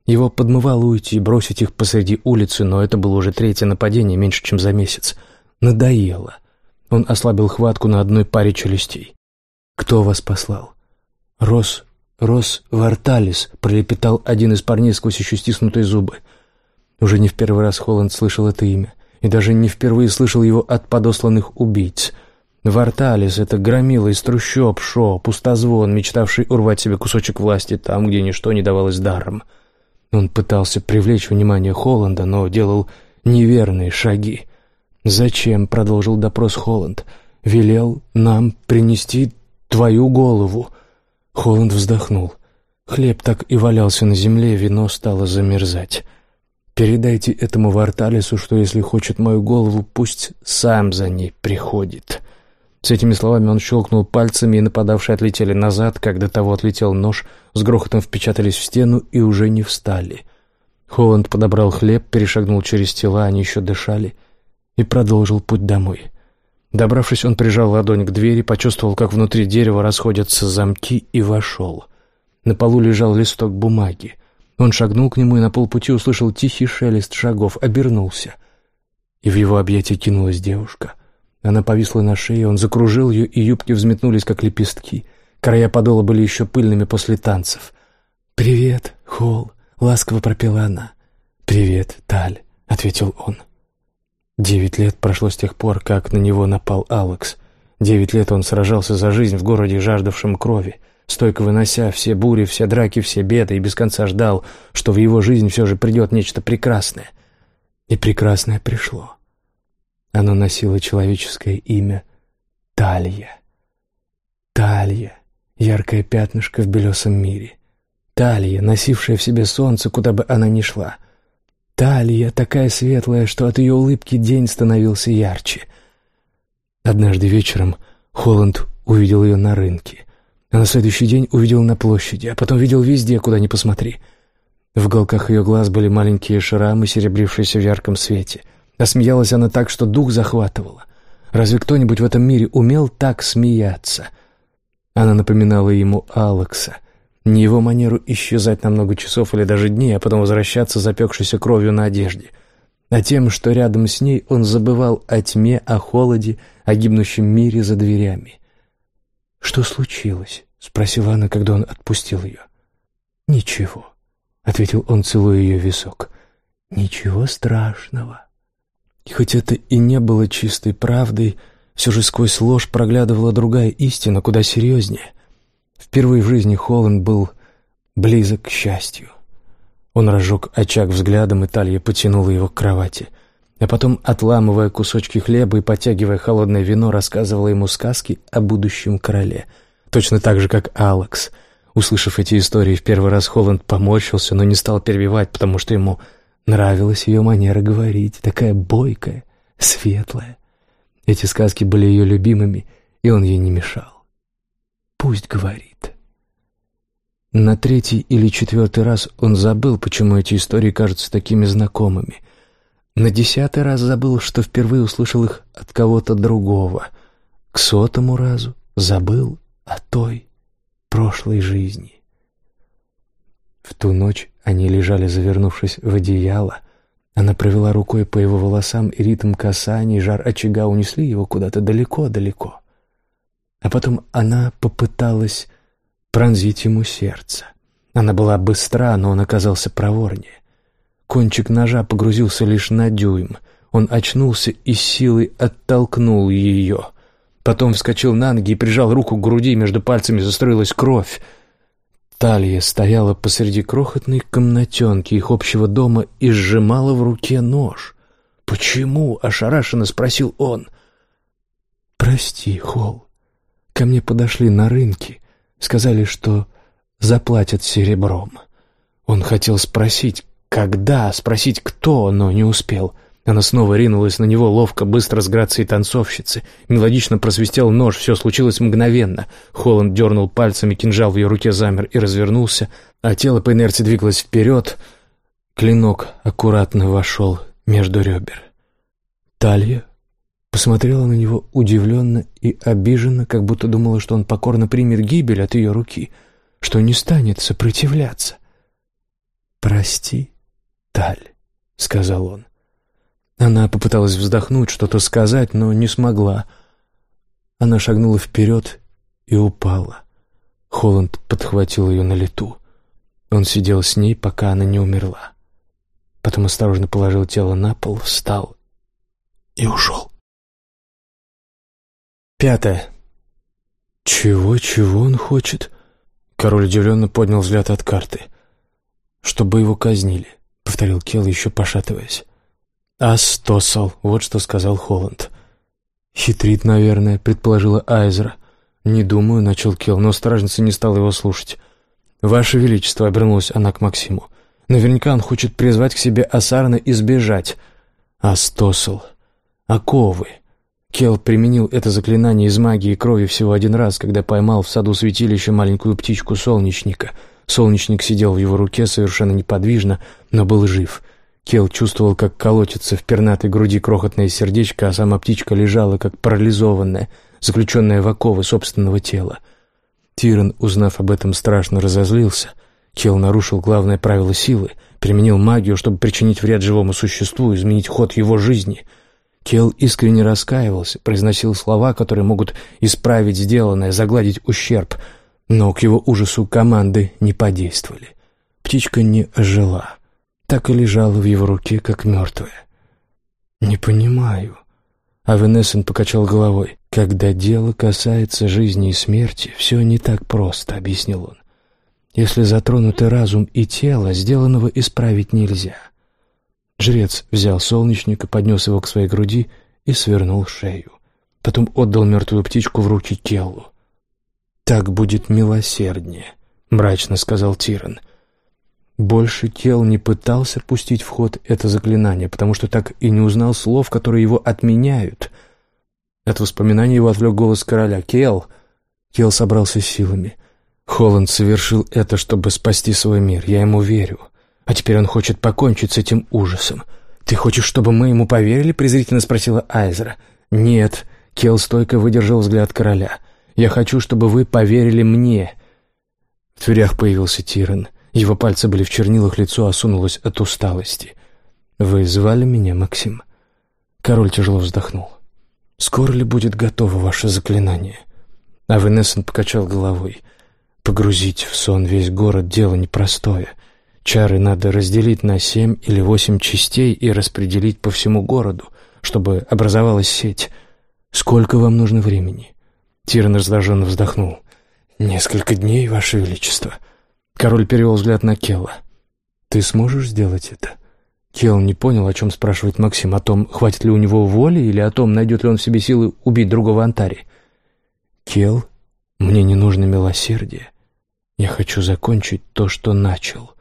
Его подмывало уйти, бросить их посреди улицы, но это было уже третье нападение меньше, чем за месяц. Надоело. Он ослабил хватку на одной паре челюстей. «Кто вас послал?» «Рос, Рос Варталис», — пролепетал один из парней сквозь еще стиснутые зубы. Уже не в первый раз Холланд слышал это имя, и даже не впервые слышал его от подосланных убийц. Варталис — это громила из трущоб, шо, пустозвон, мечтавший урвать себе кусочек власти там, где ничто не давалось даром. Он пытался привлечь внимание Холланда, но делал неверные шаги. «Зачем?» — продолжил допрос Холланд. «Велел нам принести твою голову». Холланд вздохнул. Хлеб так и валялся на земле, вино стало замерзать. «Передайте этому Варталису, что если хочет мою голову, пусть сам за ней приходит». С этими словами он щелкнул пальцами, и нападавшие отлетели назад. Когда того отлетел нож, с грохотом впечатались в стену и уже не встали. Холланд подобрал хлеб, перешагнул через тела, они еще дышали, и продолжил путь домой. Добравшись, он прижал ладонь к двери, почувствовал, как внутри дерева расходятся замки, и вошел. На полу лежал листок бумаги. Он шагнул к нему и на полпути услышал тихий шелест шагов, обернулся. И в его объятия кинулась девушка. Она повисла на шее, он закружил ее, и юбки взметнулись, как лепестки. Края подола были еще пыльными после танцев. «Привет, Холл», — ласково пропела она. «Привет, Таль», — ответил он. Девять лет прошло с тех пор, как на него напал Алекс. Девять лет он сражался за жизнь в городе, жаждавшем крови, стойко вынося все бури, все драки, все беды, и без конца ждал, что в его жизнь все же придет нечто прекрасное. И прекрасное пришло. Оно носило человеческое имя Талья. Талья, яркое пятнышко в белесом мире. Талья, носившая в себе солнце, куда бы она ни шла. Талья, такая светлая, что от ее улыбки день становился ярче. Однажды вечером Холланд увидел ее на рынке, а на следующий день увидел на площади, а потом видел везде, куда ни посмотри. В уголках ее глаз были маленькие шрамы, серебрившиеся в ярком свете. А смеялась она так, что дух захватывало. Разве кто-нибудь в этом мире умел так смеяться? Она напоминала ему Алекса. Не его манеру исчезать на много часов или даже дней, а потом возвращаться, запекшейся кровью на одежде. А тем, что рядом с ней он забывал о тьме, о холоде, о гибнущем мире за дверями. «Что случилось?» — спросила она, когда он отпустил ее. «Ничего», — ответил он, целуя ее висок. «Ничего страшного». И хоть это и не было чистой правдой, все же сквозь ложь проглядывала другая истина, куда серьезнее. Впервые в жизни Холланд был близок к счастью. Он разжег очаг взглядом, и Талья потянула его к кровати. А потом, отламывая кусочки хлеба и подтягивая холодное вино, рассказывала ему сказки о будущем короле. Точно так же, как Алекс. Услышав эти истории в первый раз, Холланд поморщился, но не стал перебивать, потому что ему нравилась ее манера говорить, такая бойкая, светлая. Эти сказки были ее любимыми, и он ей не мешал. Пусть говорит. На третий или четвертый раз он забыл, почему эти истории кажутся такими знакомыми. На десятый раз забыл, что впервые услышал их от кого-то другого. К сотому разу забыл о той прошлой жизни. В ту ночь они лежали, завернувшись в одеяло. Она провела рукой по его волосам, и ритм касаний, жар очага унесли его куда-то далеко-далеко. А потом она попыталась пронзить ему сердце. Она была быстра, но он оказался проворнее. Кончик ножа погрузился лишь на дюйм. Он очнулся и с силой оттолкнул ее. Потом вскочил на ноги и прижал руку к груди, между пальцами застроилась кровь. Талья стояла посреди крохотной комнатенки их общего дома и сжимала в руке нож. «Почему?» — ошарашенно спросил он. «Прости, Холл. Ко мне подошли на рынке, сказали, что заплатят серебром». Он хотел спросить, когда, спросить, кто, но не успел. Она снова ринулась на него, ловко, быстро, с грацией танцовщицы. Мелодично просвистел нож, все случилось мгновенно. Холланд дернул пальцами, кинжал в ее руке замер и развернулся, а тело по инерции двигалось вперед. Клинок аккуратно вошел между ребер. Талья посмотрела на него удивленно и обиженно, как будто думала, что он покорно примет гибель от ее руки, что не станет сопротивляться. «Прости, Таль», — сказал он. Она попыталась вздохнуть, что-то сказать, но не смогла. Она шагнула вперед и упала. Холланд подхватил ее на лету. Он сидел с ней, пока она не умерла. Потом осторожно положил тело на пол, встал и ушел. Пятое. «Чего, чего он хочет?» Король удивленно поднял взгляд от карты. «Чтобы его казнили», — повторил Келл, еще пошатываясь. «Астосал», — вот что сказал Холланд. «Хитрит, наверное», — предположила Айзера. «Не думаю», — начал Келл, но стражница не стала его слушать. «Ваше Величество», — обернулась она к Максиму, — «наверняка он хочет призвать к себе Асарна и сбежать». «Астосал. Оковы». Келл применил это заклинание из магии крови всего один раз, когда поймал в саду святилища маленькую птичку-солнечника. Солнечник сидел в его руке совершенно неподвижно, но был жив. Келл чувствовал, как колотится в пернатой груди крохотное сердечко, а сама птичка лежала, как парализованная, заключенная в оковы собственного тела. Тиран, узнав об этом, страшно разозлился. Келл нарушил главное правило силы, применил магию, чтобы причинить вред живому существу, изменить ход его жизни. Келл искренне раскаивался, произносил слова, которые могут исправить сделанное, загладить ущерб, но к его ужасу команды не подействовали. Птичка не ожила, так и лежала в его руке, как мертвая. «Не понимаю». Авенессен покачал головой. «Когда дело касается жизни и смерти, все не так просто», — объяснил он. «Если затронуты разум и тело, сделанного исправить нельзя». Жрец взял солнечник и поднес его к своей груди и свернул шею. Потом отдал мертвую птичку в руки Келлу. «Так будет милосерднее», — мрачно сказал Тиран. Больше Келл не пытался пустить в ход это заклинание, потому что так и не узнал слов, которые его отменяют. От воспоминаний его отвлек голос короля. «Келл!» Келл собрался с силами. «Холланд совершил это, чтобы спасти свой мир. Я ему верю. А теперь он хочет покончить с этим ужасом. Ты хочешь, чтобы мы ему поверили?» — презрительно спросила Айзера. «Нет». Келл стойко выдержал взгляд короля. «Я хочу, чтобы вы поверили мне». В дверях появился Тиран. Его пальцы были в чернилах, лицо осунулось от усталости. «Вы звали меня, Максим?» Король тяжело вздохнул. «Скоро ли будет готово ваше заклинание?» Авенессен покачал головой. «Погрузить в сон весь город — дело непростое. Чары надо разделить на семь или восемь частей и распределить по всему городу, чтобы образовалась сеть. Сколько вам нужно времени?» Тиран раздраженно вздохнул. «Несколько дней, Ваше Величество». Король перевел взгляд на Келла. «Ты сможешь сделать это?» Келл не понял, о чем спрашивает Максим, о том, хватит ли у него воли, или о том, найдет ли он в себе силы убить другого Антари. «Келл, мне не нужно милосердие. Я хочу закончить то, что начал».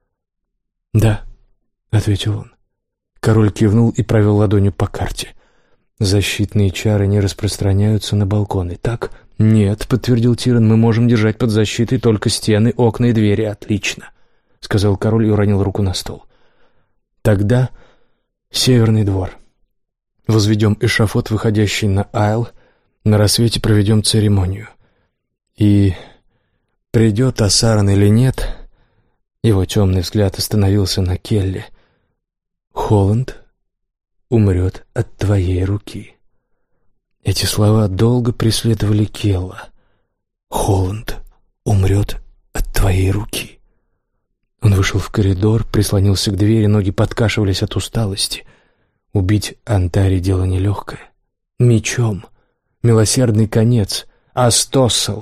«Да», — ответил он. Король кивнул и провел ладонью по карте. «Защитные чары не распространяются на балконы, так?» «Нет», — подтвердил Тиран, — «мы можем держать под защитой только стены, окна и двери». «Отлично», — сказал король и уронил руку на стол. «Тогда Северный двор. Возведем эшафот, выходящий на айл, на рассвете проведем церемонию. И придет Асаран или нет...» Его темный взгляд остановился на Келле. «Холланд умрет от твоей руки». Эти слова долго преследовали Келла. «Холланд умрет от твоей руки». Он вышел в коридор, прислонился к двери, ноги подкашивались от усталости. Убить Антари — дело нелегкое. Мечом. Милосердный конец. Астосал.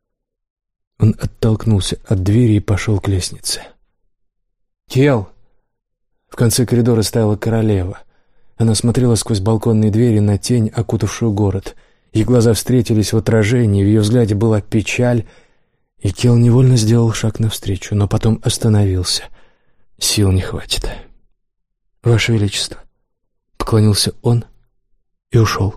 Он оттолкнулся от двери и пошел к лестнице. «Келл!» В конце коридора стояла королева. Она смотрела сквозь балконные двери на тень, окутавшую город. Их глаза встретились в отражении, в ее взгляде была печаль, и Келл невольно сделал шаг навстречу, но потом остановился. Сил не хватит. «Ваше Величество!» Поклонился он и ушел.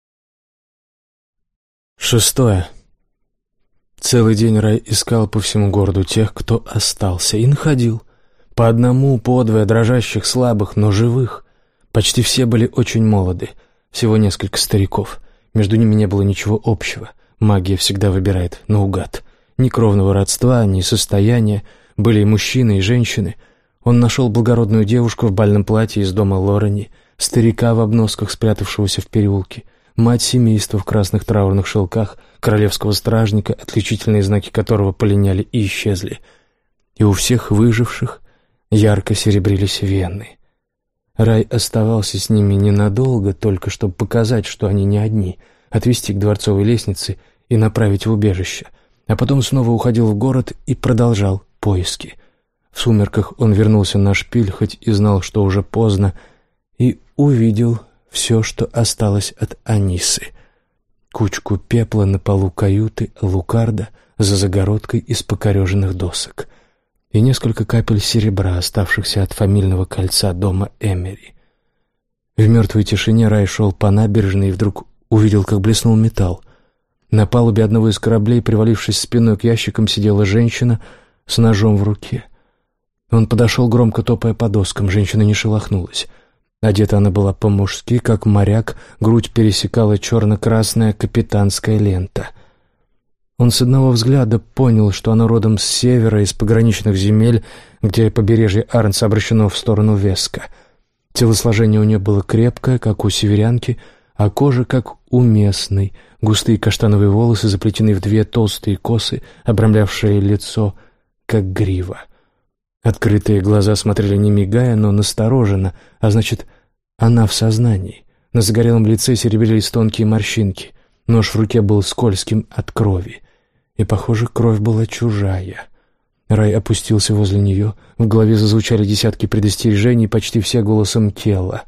Шестое. Целый день Рай искал по всему городу тех, кто остался, и находил. По одному, по двое, дрожащих, слабых, но живых. Почти все были очень молоды, всего несколько стариков. Между ними не было ничего общего. Магия всегда выбирает наугад. Ни кровного родства, ни состояния. Были и мужчины, и женщины. Он нашел благородную девушку в бальном платье из дома Лорени, старика в обносках, спрятавшегося в переулке, мать семейства в красных траурных шелках, королевского стражника, отличительные знаки которого полиняли и исчезли. И у всех выживших ярко серебрились вены. Рай оставался с ними ненадолго, только чтобы показать, что они не одни, отвести к дворцовой лестнице и направить в убежище, а потом снова уходил в город и продолжал поиски. В сумерках он вернулся на шпиль, хоть и знал, что уже поздно, и увидел все, что осталось от Анисы. Кучку пепла на полу каюты Алукарда за загородкой из покореженных досок и несколько капель серебра, оставшихся от фамильного кольца дома Эмери. В мертвой тишине Рай шел по набережной и вдруг увидел, как блеснул металл. На палубе одного из кораблей, привалившись спиной к ящикам, сидела женщина с ножом в руке. Он подошел, громко топая по доскам. Женщина не шелохнулась. Одета она была по-мужски, как моряк, грудь пересекала черно-красная капитанская лента. Он с одного взгляда понял, что она родом с севера, из пограничных земель, где побережье Арнса обращено в сторону Веска. Телосложение у нее было крепкое, как у северянки, а кожа, как у местной. Густые каштановые волосы заплетены в две толстые косы, обрамлявшие лицо, как грива. Открытые глаза смотрели не мигая, но настороженно, а значит, она в сознании. На загорелом лице серебрились тонкие морщинки. Нож в руке был скользким от крови. И, похоже, кровь была чужая. Рай опустился возле нее. В голове зазвучали десятки предостережений, почти все голосом тела.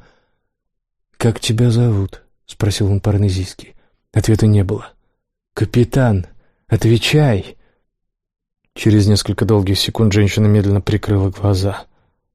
«Как тебя зовут?» — спросил он по-арнезийски. Ответа не было. «Капитан, отвечай!» Через несколько долгих секунд женщина медленно прикрыла глаза.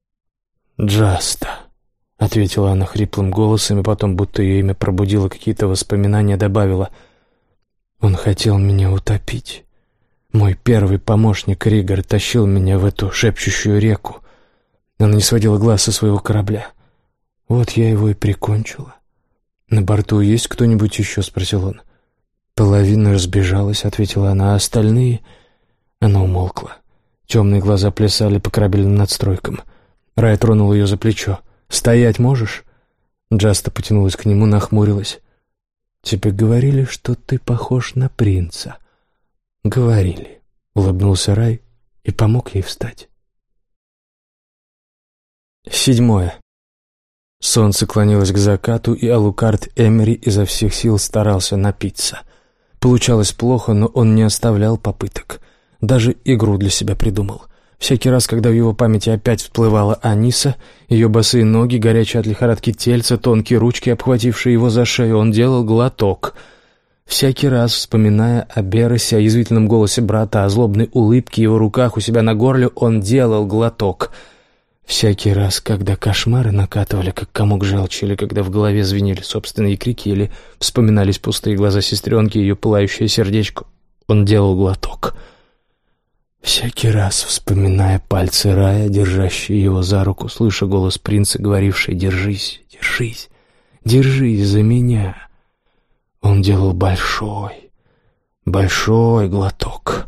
«Джаста», — ответила она хриплым голосом, и потом, будто ее имя пробудило какие-то воспоминания, добавила: «Он хотел меня утопить. Мой первый помощник Ригар тащил меня в эту шепчущую реку. Она не сводила глаз со своего корабля. Вот я его и прикончила». «На борту есть кто-нибудь еще?» — спросил он. «Половина разбежалась», — ответила она, — «а остальные...» Она умолкла. Темные глаза плясали по корабельным надстройкам. Рай тронул ее за плечо. «Стоять можешь?» Джаста потянулась к нему, нахмурилась. «Тебе говорили, что ты похож на принца?» «Говорили», — улыбнулся Рай и помог ей встать. Седьмое. Солнце клонилось к закату, и Алукард Эмери изо всех сил старался напиться. Получалось плохо, но он не оставлял попыток. Даже игру для себя придумал. Всякий раз, когда в его памяти опять всплывала Аниса, ее босые ноги, горячие от лихорадки тельца, тонкие ручки, обхватившие его за шею, он делал глоток. Всякий раз, вспоминая о Беросе, о язвительном голосе брата, о злобной улыбке, его руках у себя на горле, он делал глоток. Всякий раз, когда кошмары накатывали, как комок желчи, или когда в голове звенели собственные крики, или вспоминались пустые глаза сестренки и ее пылающее сердечко, он делал глоток. Всякий раз, вспоминая пальцы Рая, держащие его за руку, слыша голос принца, говоривший: «Держись, держись, держись за меня», он делал большой, большой глоток.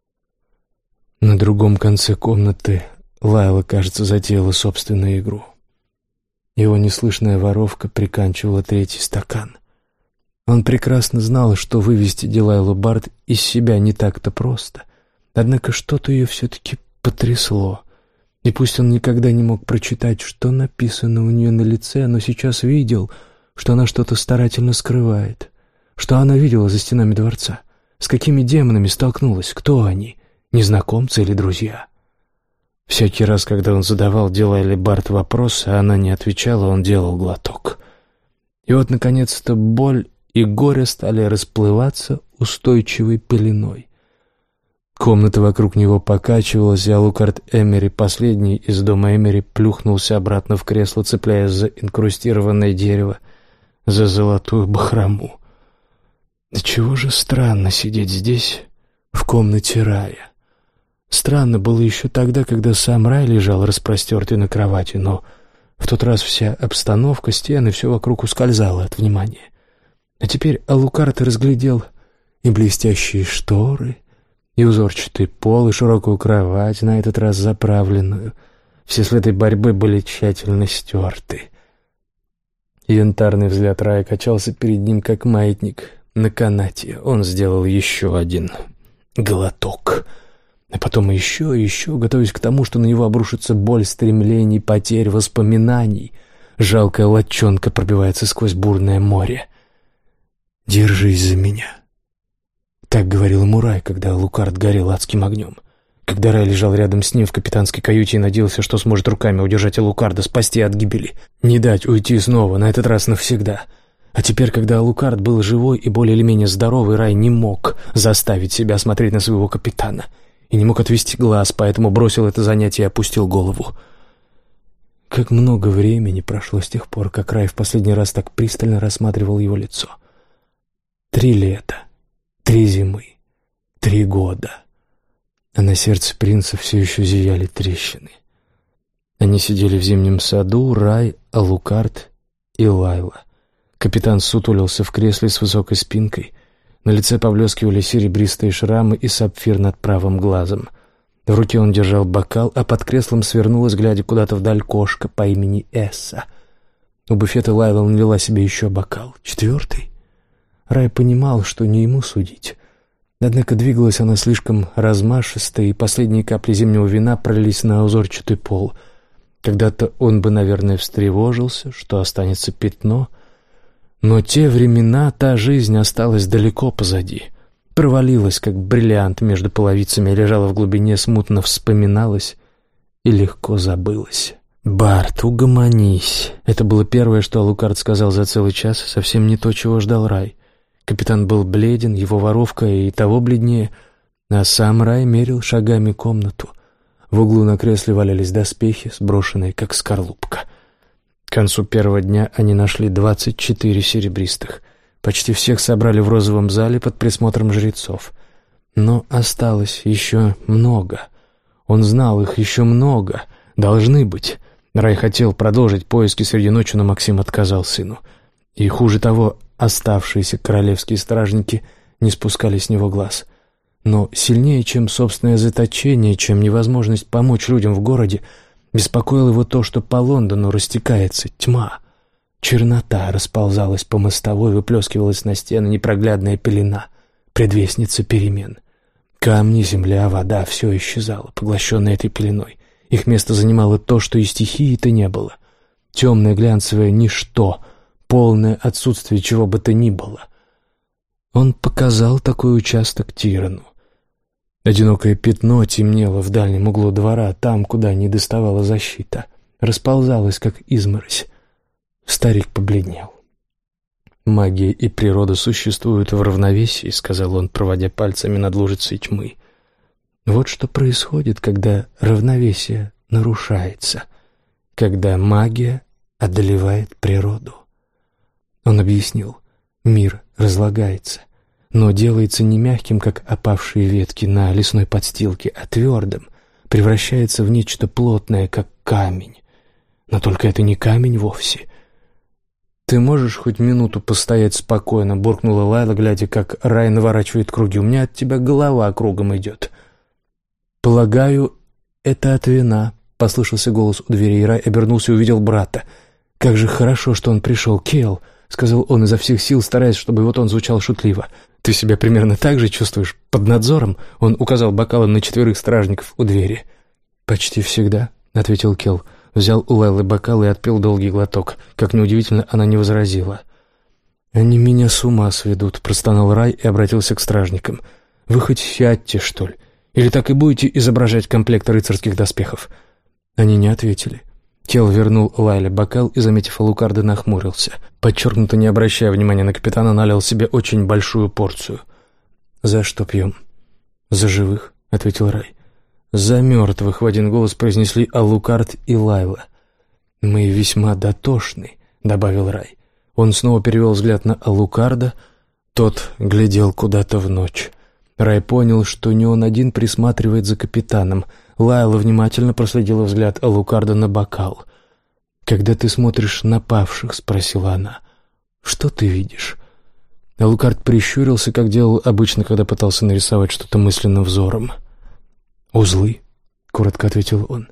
На другом конце комнаты Лайла, кажется, затеяла собственную игру. Его неслышная воровка приканчивала третий стакан. Он прекрасно знал, что вывести Дилайлу Бард из себя не так-то просто. Однако что-то ее все-таки потрясло. И пусть он никогда не мог прочитать, что написано у нее на лице, но сейчас видел, что она что-то старательно скрывает. Что она видела за стенами дворца? С какими демонами столкнулась? Кто они? Незнакомцы или друзья? Всякий раз, когда он задавал Дилайле Бард вопрос, а она не отвечала, он делал глоток. И вот, наконец-то, боль и горе стали расплываться устойчивой пеленой. Комната вокруг него покачивалась, и Алукард Эмери, последний из дома Эмери, плюхнулся обратно в кресло, цепляясь за инкрустированное дерево, за золотую бахрому. Да чего же странно сидеть здесь, в комнате Рая. Странно было еще тогда, когда сам Рай лежал распростертый на кровати, но в тот раз вся обстановка, стены, все вокруг ускользало от внимания. А теперь Алукард разглядел и блестящие шторы, и узорчатый пол, и широкую кровать, на этот раз заправленную. Все следы борьбы были тщательно стерты. Янтарный взгляд Рая качался перед ним, как маятник на канате. Он сделал еще один глоток, а потом еще и еще, готовясь к тому, что на него обрушится боль стремлений, потерь, воспоминаний. Жалкая лодчонка пробивается сквозь бурное море. «Держись за меня», — так говорил ему Рай, когда Лукард горел адским огнем. Когда Рай лежал рядом с ним в капитанской каюте и надеялся, что сможет руками удержать Алукарда, спасти от гибели, не дать уйти снова, на этот раз навсегда. А теперь, когда Алукард был живой и более или менее здоровый, Рай не мог заставить себя смотреть на своего капитана и не мог отвести глаз, поэтому бросил это занятие и опустил голову. Как много времени прошло с тех пор, как Рай в последний раз так пристально рассматривал его лицо. Три лета, три зимы, три года. А на сердце принца все еще зияли трещины. Они сидели в зимнем саду, Рай, Алукард и Лайла. Капитан сутулился в кресле с высокой спинкой. На лице поблескивали серебристые шрамы и сапфир над правым глазом. В руке он держал бокал, а под креслом свернулась, глядя куда-то вдаль, кошка по имени Эсса. У буфета Лайла налила себе еще бокал. Четвертый. Рай понимал, что не ему судить. Однако двигалась она слишком размашисто, и последние капли зимнего вина пролились на узорчатый пол. Когда-то он бы, наверное, встревожился, что останется пятно, но те времена, та жизнь осталась далеко позади. Провалилась, как бриллиант между половицами, лежала в глубине, смутно вспоминалась и легко забылась. «Барт, угомонись!» Это было первое, что Алукард сказал за целый час, совсем не то, чего ждал Рай. Капитан был бледен, его воровка и того бледнее, а сам Рай мерил шагами комнату. В углу на кресле валялись доспехи, сброшенные, как скорлупка. К концу первого дня они нашли двадцать четыре серебристых. Почти всех собрали в розовом зале под присмотром жрецов. Но осталось еще много. Он знал, их еще много. Должны быть. Рай хотел продолжить поиски среди ночи, но Максим отказал сыну. И хуже того, оставшиеся королевские стражники не спускали с него глаз. Но сильнее, чем собственное заточение, чем невозможность помочь людям в городе, беспокоило его то, что по Лондону растекается тьма. Чернота расползалась по мостовой, выплескивалась на стены непроглядная пелена, предвестница перемен. Камни, земля, вода — все исчезало, поглощенное этой пеленой. Их место занимало то, что и стихии-то не было. Темное глянцевое ничто, полное отсутствие чего бы то ни было. Он показал такой участок Тирану. Одинокое пятно темнело в дальнем углу двора, там, куда не доставала защита. Расползалось, как изморозь. Старик побледнел. «Магия и природа существуют в равновесии», — сказал он, проводя пальцами над лужицей тьмы. «Вот что происходит, когда равновесие нарушается, когда магия одолевает природу». Он объяснил, мир разлагается, но делается не мягким, как опавшие ветки на лесной подстилке, а твердым, превращается в нечто плотное, как камень. Но только это не камень вовсе. «Ты можешь хоть минуту постоять спокойно?» — буркнула Лайла, глядя, как Рай наворачивает круги. «У меня от тебя голова кругом идет». «Полагаю, это от вина», — послышался голос у двери, и Рай обернулся и увидел брата. «Как же хорошо, что он пришел, Кейл», — сказал он изо всех сил, стараясь, чтобы его тон звучал шутливо. «Ты себя примерно так же чувствуешь? Под надзором?» — он указал бокалом на четверых стражников у двери. «Почти всегда», — ответил Кейл. Взял у Лайлы бокал и отпил долгий глоток. Как неудивительно, она не возразила. «Они меня с ума сведут», — простонал Рай и обратился к стражникам. «Вы хоть сядьте, что ли? Или так и будете изображать комплект рыцарских доспехов?» Они не ответили. Кейл вернул Лайле бокал и, заметив Алукарда, нахмурился. Подчеркнуто не обращая внимания на капитана, налил себе очень большую порцию. «За что пьем?» «За живых», — ответил Рай. «За мертвых», — в один голос произнесли Алукард и Лайла. «Мы весьма дотошны», — добавил Рай. Он снова перевел взгляд на Алукарда. Тот глядел куда-то в ночь. Рай понял, что не он один присматривает за капитаном. Лайла внимательно проследила взгляд Алукарда на бокал. «Когда ты смотришь на павших?» — спросила она. «Что ты видишь?» Алукард прищурился, как делал обычно, когда пытался нарисовать что-то мысленным взором. «Узлы», — коротко ответил он.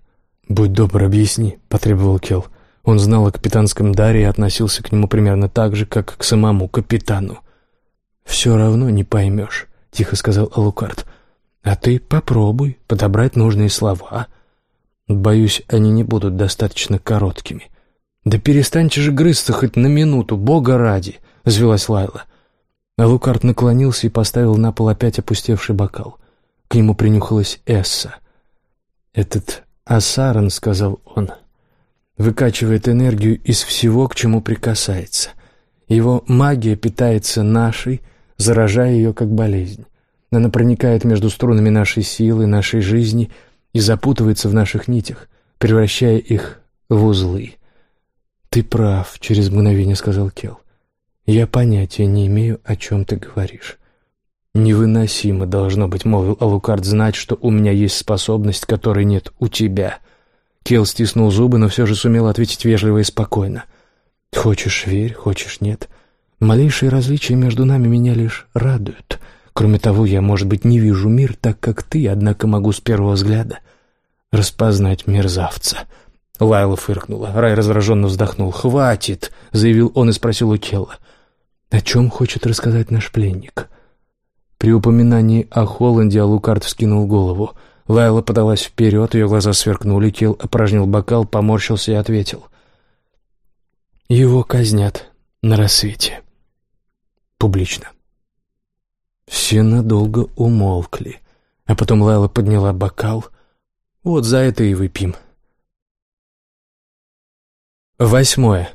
«Будь добр, объясни», — потребовал Келл. Он знал о капитанском даре и относился к нему примерно так же, как к самому капитану. «Все равно не поймешь», — тихо сказал Алукард. «А ты попробуй подобрать нужные слова. Боюсь, они не будут достаточно короткими». «Да перестаньте же грызться хоть на минуту, бога ради!» — взвилась Лайла. Алукард наклонился и поставил на пол опять опустевший бокал. К нему принюхалась Эсса. «Этот Асаран, — сказал он, — выкачивает энергию из всего, к чему прикасается. Его магия питается нашей, заражая ее как болезнь. Она проникает между струнами нашей силы, нашей жизни и запутывается в наших нитях, превращая их в узлы». «Ты прав», — через мгновение сказал Келл. «Я понятия не имею, о чем ты говоришь». «Невыносимо, должно быть, — молвил Алукард, — знать, что у меня есть способность, которой нет у тебя». Келл стиснул зубы, но все же сумел ответить вежливо и спокойно. «Хочешь — верь, хочешь — нет. Малейшие различия между нами меня лишь радуют. Кроме того, я, может быть, не вижу мир так, как ты, однако могу с первого взгляда распознать мерзавца». Лайла фыркнула. Рай раздраженно вздохнул. «Хватит!» — заявил он и спросил у Келла. «О чем хочет рассказать наш пленник?» При упоминании о Холланде Алукард вскинул голову. Лайла подалась вперед, ее глаза сверкнули. Келл опорожнил бокал, поморщился и ответил. «Его казнят на рассвете. Публично». Все надолго умолкли, а потом Лайла подняла бокал. «Вот за это и выпьем». Восьмое.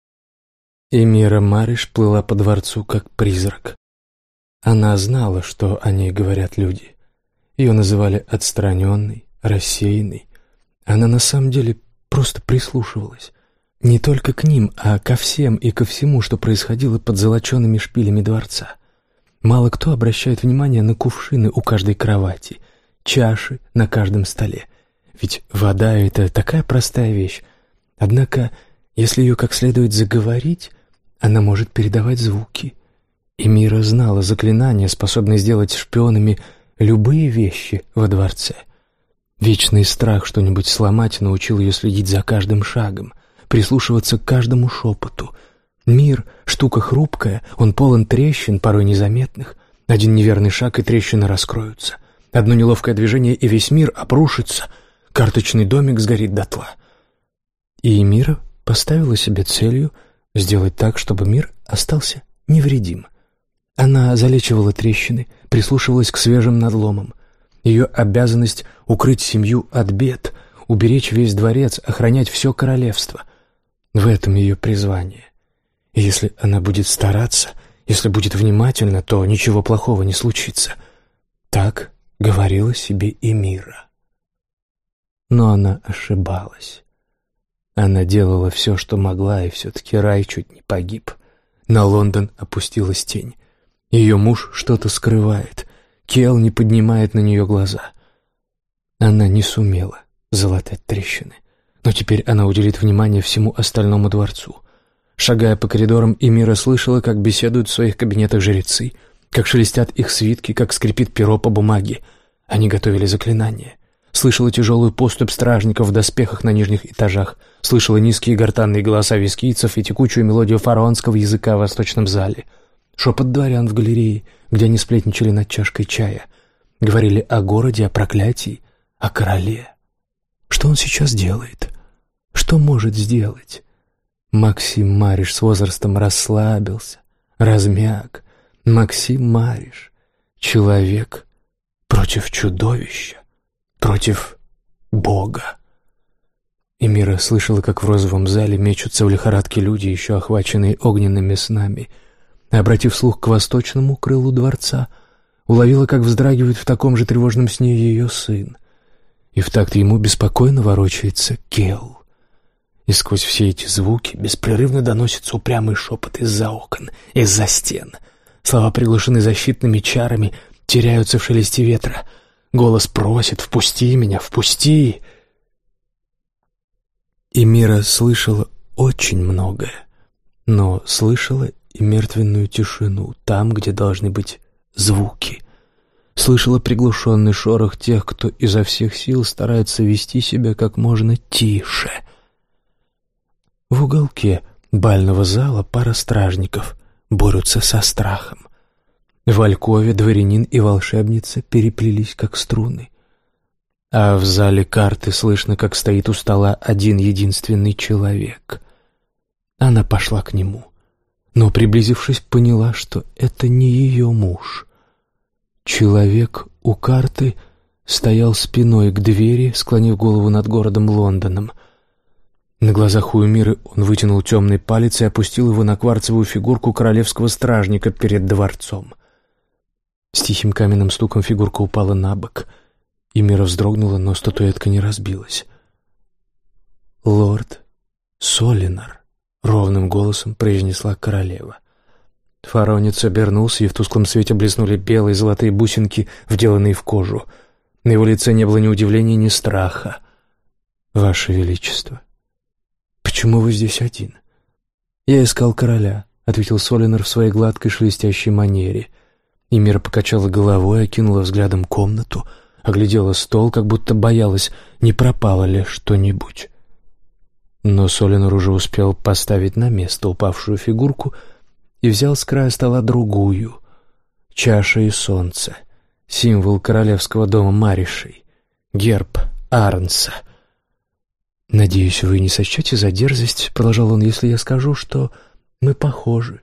Эмира Мариш плыла по дворцу, как призрак. Она знала, что о ней говорят люди. Ее называли отстраненной, рассеянной. Она на самом деле просто прислушивалась. Не только к ним, а ко всем и ко всему, что происходило под золочеными шпилями дворца. Мало кто обращает внимание на кувшины у каждой кровати, чаши на каждом столе. Ведь вода — это такая простая вещь. Однако, если ее как следует заговорить, она может передавать звуки. Эмира знала заклинания, способные сделать шпионами любые вещи во дворце. Вечный страх что-нибудь сломать научил ее следить за каждым шагом, прислушиваться к каждому шепоту. Мир — штука хрупкая, он полон трещин, порой незаметных. Один неверный шаг, и трещины раскроются. Одно неловкое движение, и весь мир обрушится. Карточный домик сгорит дотла. И Эмира поставила себе целью сделать так, чтобы мир остался невредим. Она залечивала трещины, прислушивалась к свежим надломам. Ее обязанность — укрыть семью от бед, уберечь весь дворец, охранять все королевство. В этом ее призвание. И если она будет стараться, если будет внимательна, то ничего плохого не случится. Так говорила себе Эмира. Но она ошибалась. Она делала все, что могла, и все-таки рай чуть не погиб. На Лондон опустилась тень. Ее муж что-то скрывает. Келл не поднимает на нее глаза. Она не сумела залатать трещины. Но теперь она уделит внимание всему остальному дворцу. Шагая по коридорам, Эмира слышала, как беседуют в своих кабинетах жрецы, как шелестят их свитки, как скрипит перо по бумаге. Они готовили заклинания. Слышала тяжелую поступь стражников в доспехах на нижних этажах, слышала низкие гортанные голоса вискийцев и текучую мелодию фараонского языка в восточном зале. Шепот дворян в галерее, где они сплетничали над чашкой чая. Говорили о городе, о проклятии, о короле. Что он сейчас делает? Что может сделать? Максим Мариш с возрастом расслабился, размяк. Максим Мариш — человек против чудовища, против Бога. Эмира слышала, как в розовом зале мечутся в лихорадке люди, еще охваченные огненными снами. Обратив слух к восточному крылу дворца, уловила, как вздрагивает в таком же тревожном сне ее сын. И в такт ему беспокойно ворочается Келл. И сквозь все эти звуки беспрерывно доносится упрямый шепот из-за окон, из-за стен. Слова приглушены защитными чарами, теряются в шелесте ветра. Голос просит: «Впусти меня, впусти!» Эмира слышала очень многое, но слышала и мертвенную тишину там, где должны быть звуки. слышала приглушенный шорох тех, кто изо всех сил старается вести себя как можно тише. В уголке бального зала пара стражников борются со страхом. В алькове дворянин и волшебница переплелись, как струны. А в зале карты слышно, как стоит у стола один единственный человек. Она пошла к нему, но, приблизившись, поняла, что это не ее муж. Человек у карты стоял спиной к двери, склонив голову над городом Лондоном. На глазах у Эмиры он вытянул темный палец и опустил его на кварцевую фигурку королевского стражника перед дворцом. С тихим каменным стуком фигурка упала на бок. Эмира вздрогнула, но статуэтка не разбилась. «Лорд Солинар», — ровным голосом произнесла королева. Фаронец обернулся, и в тусклом свете блеснули белые золотые бусинки, вделанные в кожу. На его лице не было ни удивления, ни страха. «Ваше Величество, почему вы здесь один?» «Я искал короля», — ответил Солинар в своей гладкой шелестящей манере. Эмира покачала головой, окинула взглядом комнату, оглядела стол, как будто боялась, не пропало ли что-нибудь. Но Солинар уже успел поставить на место упавшую фигурку и взял с края стола другую — чаша и солнце, символ королевского дома Маришей, герб Арнса. «Надеюсь, вы не сочтете за дерзость, — продолжал он, — если я скажу, что мы похожи.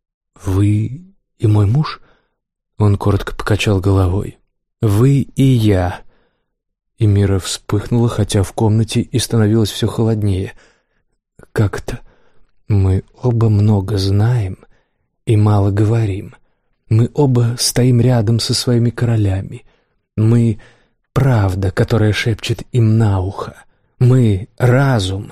Вы и мой муж?» Он коротко покачал головой. «Вы и я». Эмира вспыхнула, хотя в комнате и становилось все холоднее. «Как это? Мы оба много знаем и мало говорим. Мы оба стоим рядом со своими королями. Мы — правда, которая шепчет им на ухо. Мы — разум».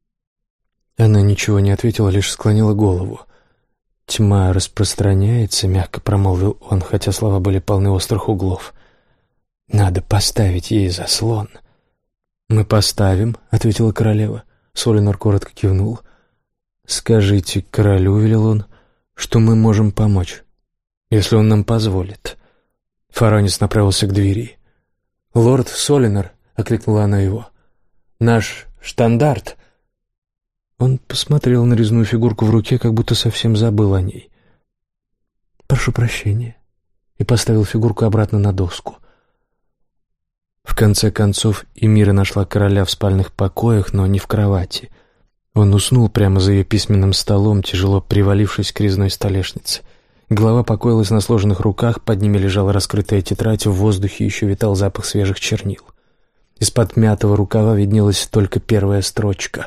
Она ничего не ответила, лишь склонила голову. «Тьма распространяется», — мягко промолвил он, хотя слова были полны острых углов. «Надо поставить ей заслон». «Мы поставим», — ответила королева. Солинар коротко кивнул. «Скажите королю», — велел он, — «что мы можем помочь, если он нам позволит». Фаронец направился к двери. «Лорд Солинар», — окликнула она его, — «наш штандарт». Он посмотрел на резную фигурку в руке, как будто совсем забыл о ней. «Прошу прощения», и поставил фигурку обратно на доску. В конце концов, Эмира нашла короля в спальных покоях, но не в кровати. Он уснул прямо за ее письменным столом, тяжело привалившись к резной столешнице. Голова покоилась на сложенных руках, под ними лежала раскрытая тетрадь, в воздухе еще витал запах свежих чернил. Из-под мятого рукава виднелась только первая строчка.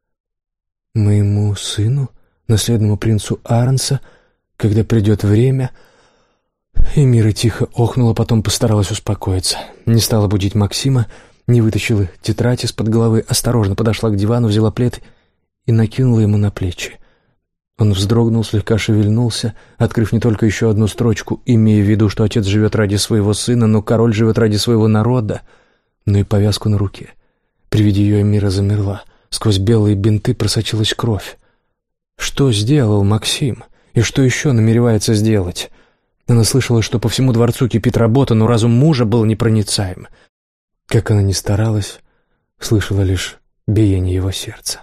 «Моему сыну, наследному принцу Арнса, когда придет время...» Эмира тихо охнула, потом постаралась успокоиться. Не стала будить Максима, не вытащила тетрадь из-под головы, осторожно подошла к дивану, взяла плед и накинула ему на плечи. Он вздрогнул, слегка шевельнулся, открыв не только еще одну строчку, имея в виду, что отец живет ради своего сына, но король живет ради своего народа, но и повязку на руке. При виде ее Эмира замерла. Сквозь белые бинты просочилась кровь. Что сделал Максим? И что еще намеревается сделать? Она слышала, что по всему дворцу кипит работа, но разум мужа был непроницаем. Как она ни старалась, слышала лишь биение его сердца.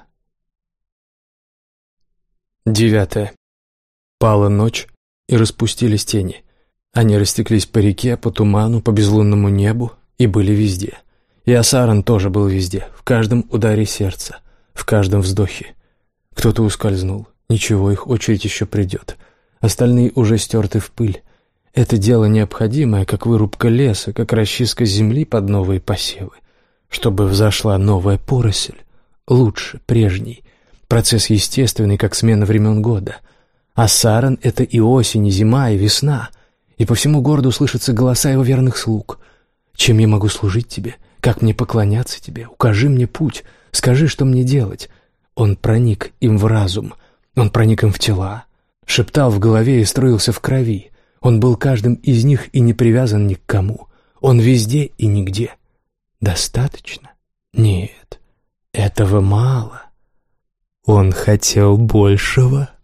Девятое. Пала ночь, и распустились тени. Они растеклись по реке, по туману, по безлунному небу и были везде. И Асаран тоже был везде, в каждом ударе сердца, в каждом вздохе. Кто-то ускользнул. Ничего, их очередь еще придет. Остальные уже стерты в пыль. Это дело необходимое, как вырубка леса, как расчистка земли под новые посевы. Чтобы взошла новая поросль, лучше прежней. Процесс естественный, как смена времен года. Асаран — это и осень, и зима, и весна. И по всему городу слышатся голоса его верных слуг. «Чем я могу служить тебе? Как мне поклоняться тебе? Укажи мне путь. Скажи, что мне делать». Он проник им в разум. Он проник им в тела. Шептал в голове и струился в крови. Он был каждым из них и не привязан ни к кому. Он везде и нигде. Достаточно? Нет, этого мало. Он хотел большего.